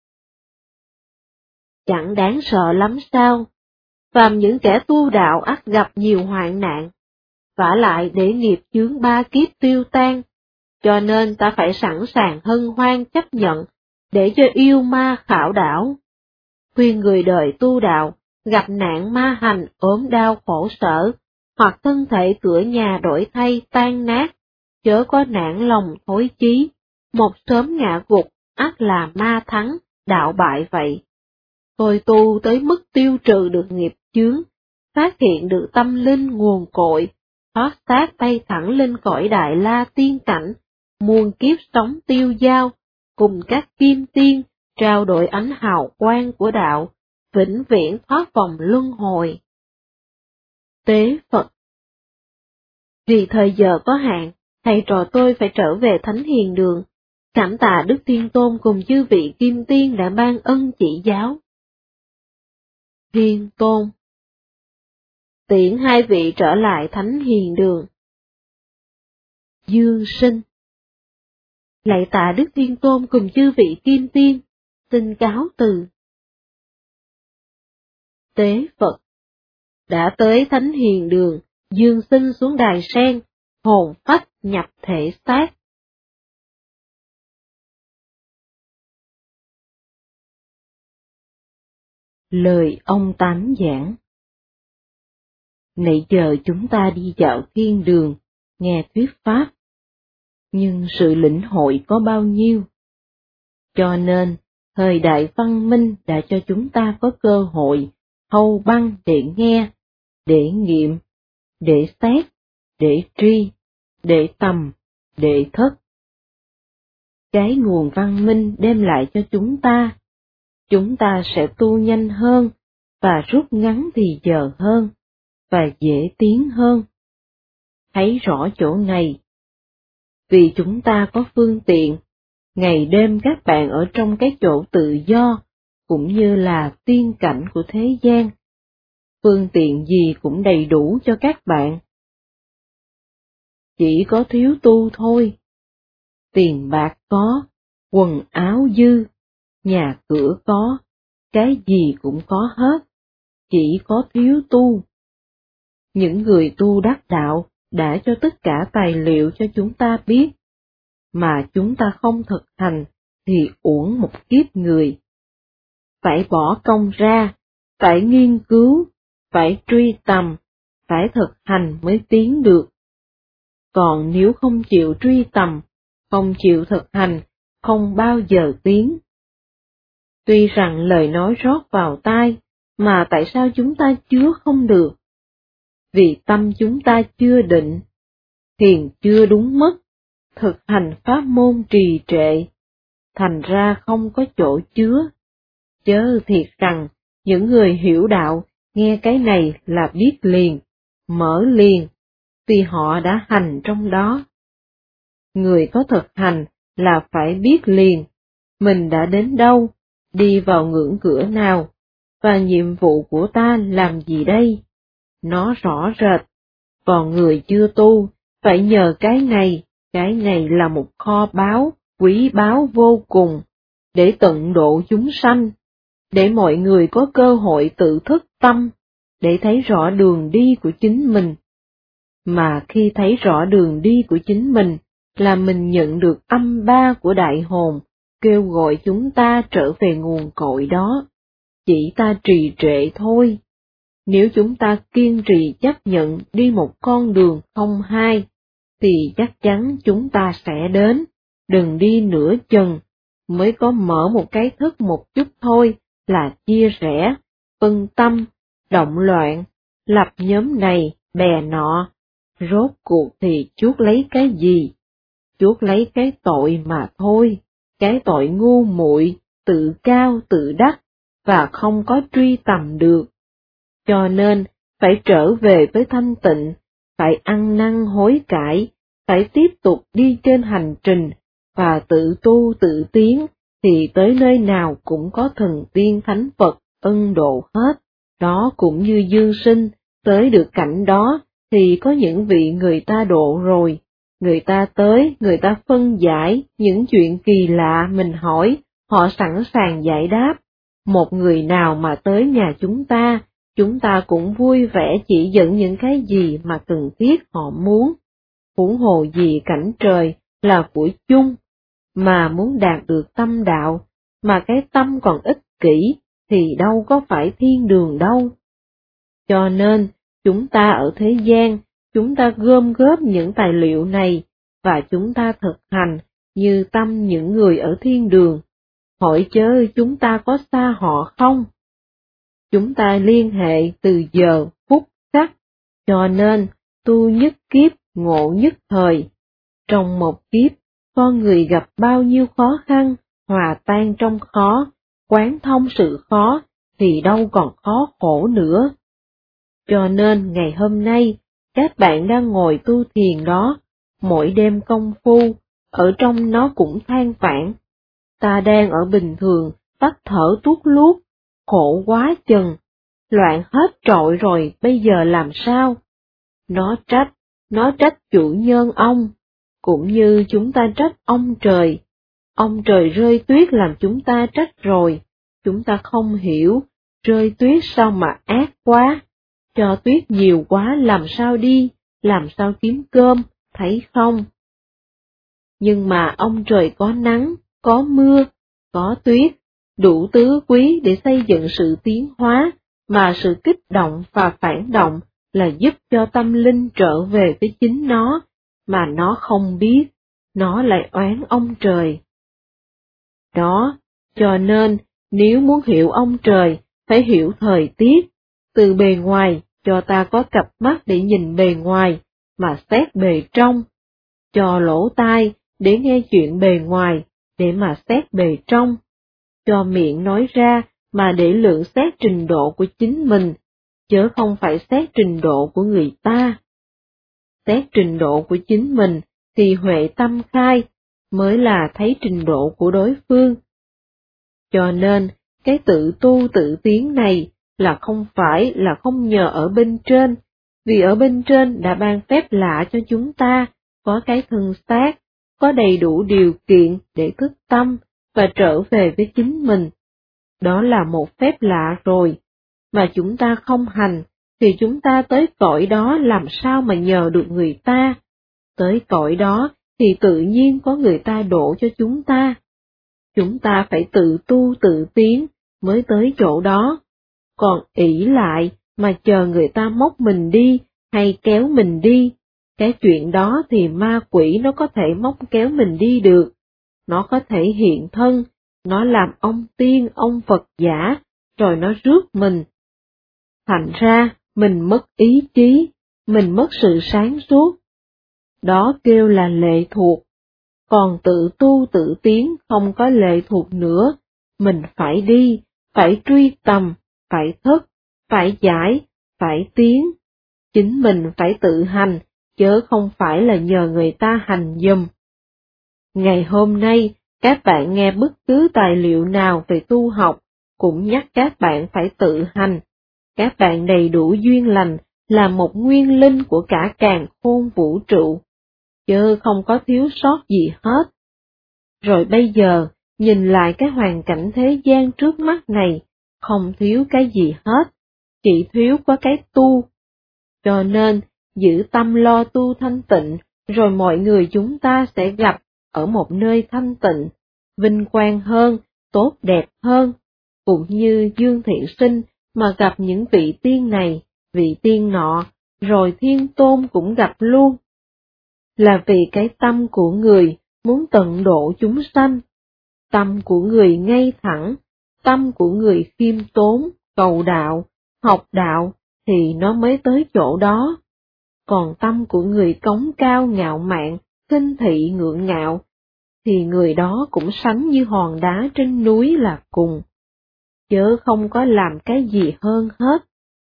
B: Chẳng đáng sợ lắm sao, phàm những kẻ tu đạo ắt gặp nhiều hoạn nạn, vả lại để nghiệp chướng ba kiếp tiêu tan, cho nên ta phải sẵn sàng hân hoan chấp nhận, để cho yêu ma khảo đảo. Khuyên người đời tu đạo, gặp nạn ma hành ốm đau khổ sở, hoặc thân thể cửa nhà đổi thay tan nát, chớ có nản lòng thối chí, một sớm ngã gục, ắt là ma thắng, đạo bại vậy. Tôi tu tới mức tiêu trừ được nghiệp chướng, phát hiện được tâm linh nguồn cội, thoát xác bay thẳng lên cõi đại la tiên cảnh, muôn kiếp sống tiêu dao, cùng các kim tiên, trao đổi ánh hào quang của đạo, vĩnh viễn thoát vòng luân hồi. Tế Phật. Vì thời giờ có hạn, thầy trò tôi phải trở về Thánh Hiền Đường, cảm tạ Đức Thiên Tôn cùng chư vị kim tiên đã ban ân chỉ giáo. Thiên Tôn. Tiễn hai vị trở lại Thánh Hiền Đường. Dương Sinh. Lạy tạ Đức Thiên Tôn cùng chư vị kim tiên, xin cáo từ. Tế Phật. Đã tới Thánh Hiền Đường, Dương Sinh xuống đài sen, hồn phách nhập thể xác.
A: Lời ông Tám giảng. Nãy giờ chúng ta đi dạo thiên đường, nghe thuyết pháp, nhưng sự lĩnh hội có bao nhiêu? Cho nên, thời đại văn minh đã cho chúng ta có cơ hội hâu băng để nghe, để nghiệm, để xét, để tri, để tầm, để thất. Cái nguồn văn minh đem lại cho chúng ta sẽ tu nhanh hơn, và rút ngắn thì giờ hơn, và dễ tiến hơn. Thấy rõ chỗ này. Vì chúng ta có phương tiện, ngày đêm các bạn ở trong cái chỗ tự do, cũng như là tiên cảnh của thế gian. Phương tiện gì cũng đầy đủ cho các bạn. Chỉ có thiếu tu thôi. Tiền bạc có, quần áo dư, nhà cửa có, cái gì cũng có hết, chỉ có thiếu tu. Những người tu đắc đạo đã cho tất cả tài liệu cho chúng ta biết, mà chúng ta không thực hành thì uổng một kiếp người. Phải bỏ công ra, phải nghiên cứu, phải truy tầm, phải thực hành mới tiến được. Còn nếu không chịu truy tầm, không chịu thực hành, không bao giờ tiến. Tuy rằng lời nói rót vào tai, mà tại sao chúng ta chứa không được? Vì tâm chúng ta chưa định, thiền chưa đúng mức, thực hành pháp môn trì trệ, thành ra không có chỗ chứa. Chớ thiệt rằng, những người hiểu đạo, nghe cái này là biết liền, mở liền, vì họ đã hành trong đó. Người có thực hành là phải biết liền, mình đã đến đâu, đi vào ngưỡng cửa nào, và nhiệm vụ của ta làm gì đây? Nó rõ rệt, còn người chưa tu, phải nhờ cái này là một kho báu, quý báu vô cùng, để tận độ chúng sanh, để mọi người có cơ hội tự thức tâm, để thấy rõ đường đi của chính mình. Mà khi thấy rõ đường đi của chính mình, là mình nhận được âm ba của đại hồn, kêu gọi chúng ta trở về nguồn cội đó. Chỉ ta trì trệ thôi. Nếu chúng ta kiên trì chấp nhận đi một con đường không hai, thì chắc chắn chúng ta sẽ đến, đừng đi nửa chừng, mới có mở một cái thức một chút thôi là chia rẽ, phân tâm, động loạn, lập nhóm này, bè nọ, rốt cuộc thì chuốc lấy cái gì? Chuốc lấy cái tội mà thôi, cái tội ngu muội, tự cao tự đắc, và không có truy tầm được. Cho nên, phải trở về với thanh tịnh, phải ăn năn hối cải, phải tiếp tục đi trên hành trình, và tự tu tự tiến, thì tới nơi nào cũng có thần tiên thánh Phật ân độ hết. Đó cũng như Dương Sinh, tới được cảnh đó, thì có những vị người ta độ rồi. Người ta tới, người ta phân giải những chuyện kỳ lạ mình hỏi, họ sẵn sàng giải đáp. Một người nào mà tới nhà chúng ta cũng vui vẻ chỉ dẫn những cái gì mà cần thiết họ muốn. Huống hồ gì cảnh trời là của chung, mà muốn đạt được tâm đạo, mà cái tâm còn ích kỷ, thì đâu có phải thiên đường đâu. Cho nên,
B: Chúng ta ở thế gian, chúng ta gom góp những tài liệu này, và chúng ta thực hành như tâm những người ở thiên đường. Hỏi chớ chúng ta có xa họ không? Chúng ta liên hệ từ giờ, phút, khắc, cho nên tu nhất kiếp, ngộ nhất thời. Trong một kiếp, con người gặp bao nhiêu khó khăn, hòa tan trong khó, quán thông sự khó, thì đâu còn khó khổ nữa. Cho nên ngày hôm nay, các bạn đang ngồi tu thiền đó, mỗi đêm công phu, ở trong nó cũng than vãn. Ta đang ở bình thường, tắt thở tuốt luốt, khổ quá chừng, loạn hết trội rồi, bây giờ làm sao? Nó trách chủ nhân ông, cũng như chúng ta trách ông trời. Ông trời rơi tuyết làm chúng ta trách rồi, chúng ta không hiểu, rơi tuyết sao mà ác quá, cho tuyết nhiều quá làm sao đi, làm sao kiếm cơm, thấy không? Nhưng mà ông trời có nắng, có mưa, có tuyết, đủ tứ quý để xây dựng sự tiến hóa, mà sự kích động và phản động là giúp cho tâm linh trở về với chính nó, mà nó không biết, nó lại oán ông trời. Đó, cho nên, nếu muốn hiểu ông trời, phải hiểu thời tiết, từ bề ngoài, cho ta có cặp mắt để nhìn bề ngoài, mà xét bề trong, cho lỗ tai, để nghe chuyện bề ngoài, để mà xét bề trong, cho miệng nói ra, mà để lượng xét trình độ của chính mình, chớ không phải xét trình độ của người ta. Xét trình độ của chính mình, thì huệ tâm khai, mới là thấy trình độ của đối phương. Cho nên, cái tự tu tự tiến này là không phải là không nhờ ở bên trên, vì ở bên trên đã ban phép lạ cho chúng ta, có cái thân xác, có đầy đủ điều kiện để thức tâm và trở về với chính mình. Đó là một phép lạ rồi, mà chúng ta không hành, thì chúng ta tới cõi đó làm sao mà nhờ được người ta? Tới cõi đó thì tự nhiên có người ta độ cho chúng ta. Chúng ta phải tự tu tự tiến mới tới chỗ đó. Còn ỷ lại mà chờ người ta móc mình đi hay kéo mình đi, cái chuyện đó thì ma quỷ nó có thể móc kéo mình đi được. Nó có thể hiện thân, nó làm ông tiên, ông Phật giả, rồi nó rước mình. Thành ra, mình mất ý chí, mình mất sự sáng suốt. Đó kêu là lệ thuộc. Còn tự tu tự tiến không có lệ thuộc nữa, mình phải đi, phải truy tầm, phải thức, phải giải, phải tiến. Chính mình phải tự hành, chớ không phải là nhờ người ta hành giùm. Ngày hôm nay, các bạn nghe bất cứ tài liệu nào về tu học, cũng nhắc các bạn phải tự hành. Các bạn đầy đủ duyên lành, là một nguyên linh của cả càn khôn vũ trụ, chớ không có thiếu sót gì hết. Rồi bây giờ, nhìn lại cái hoàn cảnh thế gian trước mắt này, không thiếu cái gì hết, chỉ thiếu có cái tu. Cho nên, giữ tâm lo tu thanh tịnh, rồi mọi người chúng ta sẽ gặp ở một nơi thanh tịnh, vinh quang hơn, tốt đẹp hơn, cũng như Dương Thiện Sinh mà gặp những vị tiên này, vị tiên nọ, rồi Thiên Tôn cũng gặp luôn. Là vì cái tâm của người muốn tận độ chúng sanh, tâm của người ngay thẳng, tâm của người khiêm tốn, cầu đạo, học đạo, thì nó mới tới chỗ đó. Còn tâm của người cống cao ngạo mạn, khinh thị ngượng ngạo, thì người đó cũng sánh như hòn đá trên núi là cùng, chớ không có làm cái gì hơn hết.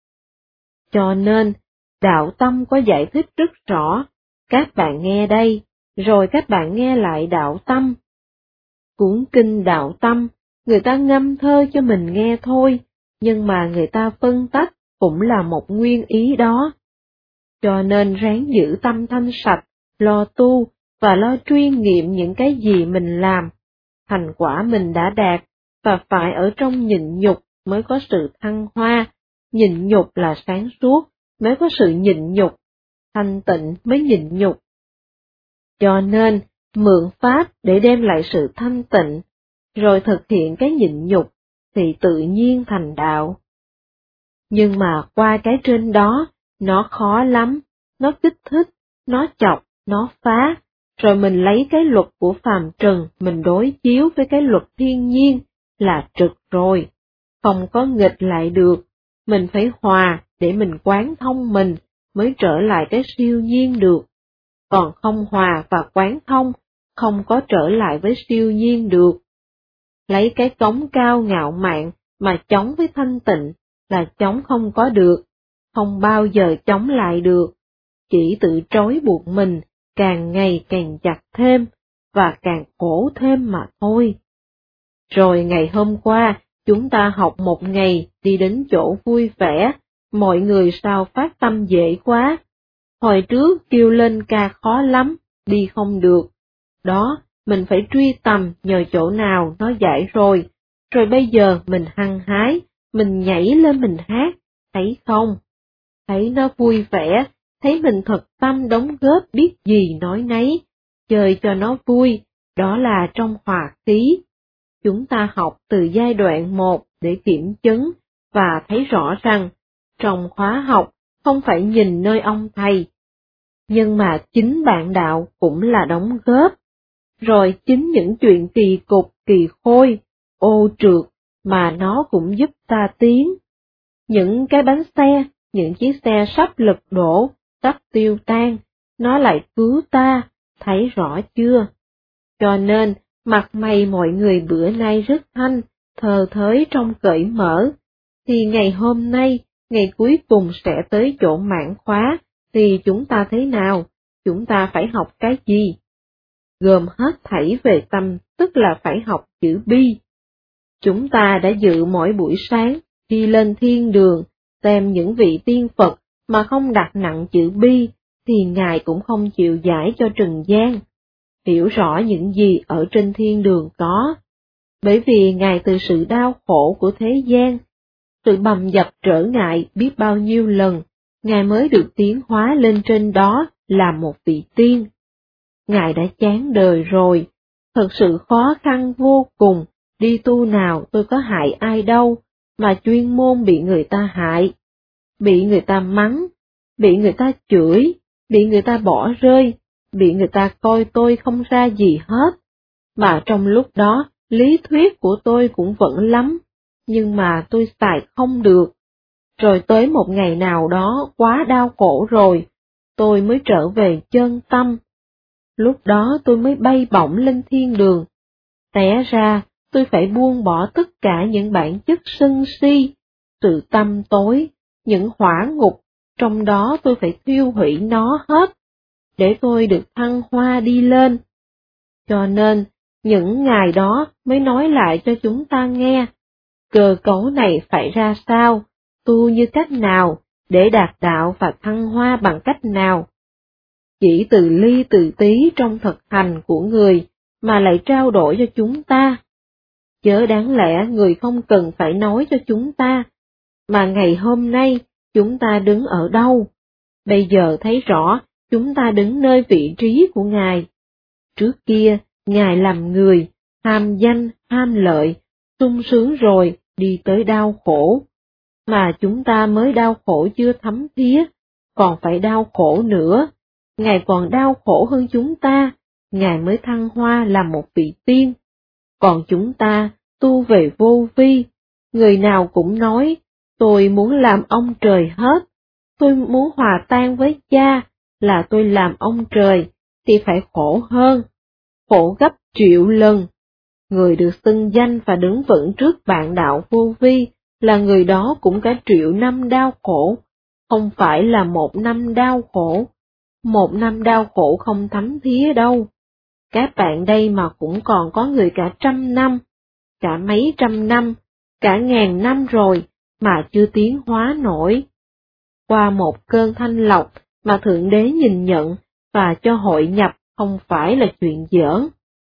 B: Cho nên, đạo tâm có giải thích rất rõ, các bạn nghe đây, rồi các bạn nghe lại đạo tâm. Cuốn kinh đạo tâm, người ta ngâm thơ cho mình nghe thôi, nhưng mà người ta phân tách cũng là một nguyên ý đó. Cho nên ráng giữ tâm thanh sạch, lo tu, và lo chuyên nghiệm những cái gì mình làm. Thành quả mình đã đạt, và phải ở trong nhịn nhục mới có sự thăng hoa, nhịn nhục là sáng suốt, mới có sự nhịn nhục, thanh tịnh mới nhịn nhục. Cho nên, mượn pháp để đem lại sự thanh tịnh, rồi thực hiện cái nhịn nhục, thì tự nhiên thành đạo. Nhưng mà qua cái trên đó, Nó khó lắm, nó kích thích, nó chọc, nó phá, rồi mình lấy cái luật của phàm trần mình đối chiếu với cái luật thiên nhiên là trực rồi, không có nghịch lại được, mình phải hòa để mình quán thông mình mới trở lại cái siêu nhiên được, còn không hòa và quán thông, không có trở lại với siêu nhiên được. Lấy cái cống cao ngạo mạn mà chống với thanh tịnh là chống không có được, không bao giờ chống lại được, chỉ tự trói buộc mình càng ngày càng chặt thêm, và càng khổ thêm mà thôi. Rồi ngày hôm qua, chúng ta học một ngày đi đến chỗ vui vẻ, mọi người sao phát tâm dễ quá. Hồi trước kêu lên ca khó lắm, đi không được. Đó, mình phải truy tầm nhờ chỗ nào nó giải rồi. Rồi bây giờ mình hăng hái, mình nhảy lên mình hát, thấy không? Thấy nó vui vẻ, thấy mình thật tâm đóng góp biết gì nói nấy, chơi cho nó vui, đó là trong hòa khí. Chúng ta học từ giai đoạn 1 để kiểm chứng, và thấy rõ rằng, trong khóa học, không phải nhìn nơi ông thầy, nhưng mà chính bạn đạo cũng là đóng góp. Rồi chính những chuyện kỳ cục, kỳ khôi, ô trượt, mà nó cũng giúp ta tiến. Những cái bánh xe, những chiếc xe sắp lật đổ, sắp tiêu tan, nó lại cứu ta, thấy rõ chưa? Cho nên, mặt mày mọi người bữa nay rất thanh, thờ thới trong cởi mở, thì ngày hôm nay, ngày cuối cùng sẽ tới chỗ mãn khóa, thì chúng ta thế nào? Chúng ta phải học cái gì? Gồm hết thảy về tâm, tức là phải học chữ bi. Chúng ta đã dự mỗi buổi sáng, đi lên thiên đường, xem những vị tiên Phật mà không đặt nặng chữ bi, thì Ngài cũng không chịu giải cho trần gian. Hiểu rõ những gì ở trên thiên đường có. Bởi vì Ngài từ sự đau khổ của thế gian, sự bầm dập trở ngại biết bao nhiêu lần, Ngài mới được tiến hóa lên trên đó là một vị tiên. Ngài đã chán đời rồi, thật sự khó khăn vô cùng, đi tu nào tôi có hại ai đâu, mà chuyên môn bị người ta hại, bị người ta mắng, bị người ta chửi, bị người ta bỏ rơi, bị người ta coi tôi không ra gì hết. Mà trong lúc đó, lý thuyết của tôi cũng vẫn lắm, nhưng mà tôi xài không được. Rồi tới một ngày nào đó quá đau khổ rồi, tôi mới trở về chân tâm. Lúc đó tôi mới bay bổng lên thiên đường. Té ra, tôi phải buông bỏ tất cả những bản chất sân si, sự tâm tối, những hỏa ngục, trong đó tôi phải thiêu hủy nó hết, để tôi được thăng hoa đi lên. Cho nên, những ngày đó mới nói lại cho chúng ta nghe, cơ cấu này phải ra sao, tu như cách nào, để đạt đạo và thăng hoa bằng cách nào. Chỉ từ ly từ tí trong thực hành của người mà lại trao đổi cho chúng ta. Chớ đáng lẽ người không cần phải nói cho chúng ta, mà ngày hôm nay chúng ta đứng ở đâu? Bây giờ thấy rõ chúng ta đứng nơi vị trí của Ngài. Trước kia, Ngài làm người, ham danh, ham lợi, sung sướng rồi đi tới đau khổ. Mà chúng ta mới đau khổ chưa thấm thía, còn phải đau khổ nữa. Ngài còn đau khổ hơn chúng ta, Ngài mới thăng hoa làm một vị tiên. Còn chúng ta tu về vô vi, người nào cũng nói, tôi muốn làm ông trời hết, tôi muốn hòa tan với cha, là tôi làm ông trời, thì phải khổ hơn, khổ gấp triệu lần. Người được xưng danh và đứng vững trước bạn đạo vô vi, là người đó cũng cả triệu năm đau khổ, không phải là một năm đau khổ. Một năm đau khổ không thấm thía đâu. Các bạn đây mà cũng còn có người cả 100 năm, cả mấy trăm năm, cả 1000 năm rồi, mà chưa tiến hóa nổi. Qua một cơn thanh lọc mà Thượng Đế nhìn nhận và cho hội nhập không phải là chuyện giỡn.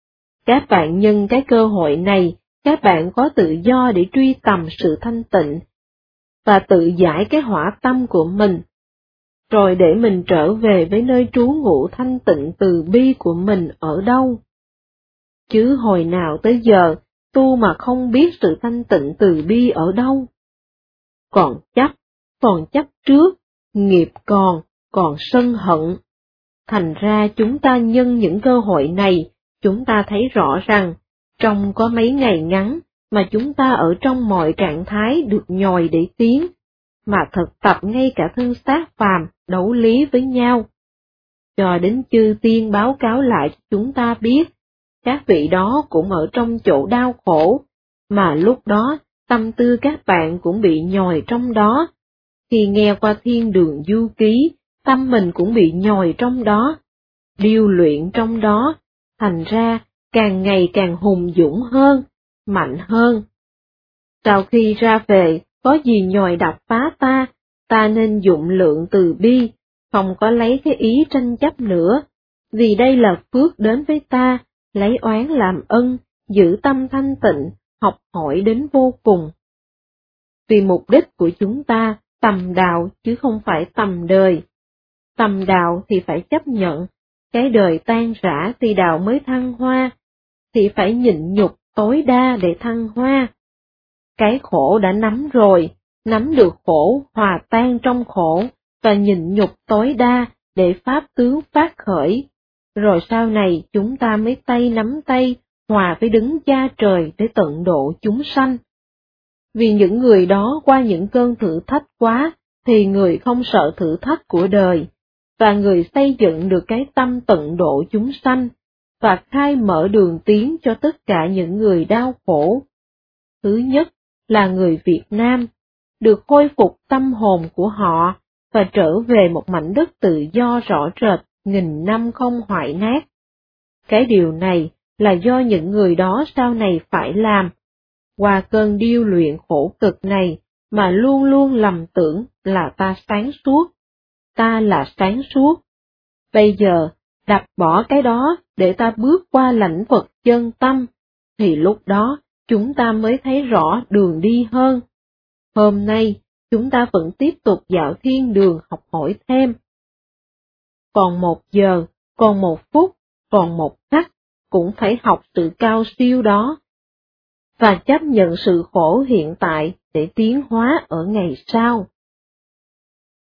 B: Các bạn nhân cái cơ hội này, các bạn có tự do để truy tầm sự thanh tịnh, và tự giải cái hỏa tâm của mình, rồi để mình trở về với nơi trú ngụ thanh tịnh từ bi của mình ở đâu. Chứ hồi nào tới giờ, tu mà không biết sự thanh tịnh từ bi ở đâu. Còn chấp trước, nghiệp còn sân hận. Thành ra chúng ta nhân những cơ hội này, chúng ta thấy rõ rằng, trong có mấy ngày ngắn mà chúng ta ở trong mọi trạng thái được nhồi để tiến, mà thực tập ngay cả thân xác phàm đấu lý với nhau. Cho đến chư tiên báo cáo lại cho chúng ta biết, các vị đó cũng ở trong chỗ đau khổ, mà lúc đó tâm tư các bạn cũng bị nhồi trong đó. Khi nghe qua thiên đường du ký, tâm mình cũng bị nhồi trong đó, điêu luyện trong đó, thành ra càng ngày càng hùng dũng hơn, mạnh hơn. Sau khi ra về, có gì nhồi đập phá ta nên dụng lượng từ bi, không có lấy cái ý tranh chấp nữa, vì đây là phước đến với ta, lấy oán làm ân, giữ tâm thanh tịnh, học hỏi đến vô cùng. Vì mục đích của chúng ta tầm đạo chứ không phải tầm đời. Tầm đạo thì phải chấp nhận, cái đời tan rã thì đạo mới thăng hoa, thì phải nhịn nhục tối đa để thăng hoa. Cái khổ đã nắm rồi, nắm được khổ hòa tan trong khổ, và nhịn nhục tối đa để pháp tướng phát khởi. Rồi sau này chúng ta mới tay nắm tay, hòa với đấng cha trời để tận độ chúng sanh. Vì những người đó qua những cơn thử thách quá, thì người không sợ thử thách của đời, và người xây dựng được cái tâm tận độ chúng sanh, và khai mở đường tiến cho tất cả những người đau khổ. Thứ nhất là người Việt Nam, được khôi phục tâm hồn của họ, và trở về một mảnh đất tự do rõ rệt, nghìn năm không hoại nát. Cái điều này là do những người đó sau này phải làm. Qua cơn điêu luyện khổ cực này mà luôn luôn lầm tưởng là ta sáng suốt, ta là sáng suốt. Bây giờ, đập bỏ cái đó để ta bước qua lãnh vực chân tâm, thì lúc đó chúng ta mới thấy rõ đường đi hơn. Hôm nay, chúng ta vẫn tiếp tục dạo thiên đường học hỏi thêm. Còn 1 giờ, còn 1 phút, còn 1 khắc, cũng phải học sự cao siêu đó, và chấp nhận sự khổ hiện tại để tiến hóa ở ngày sau.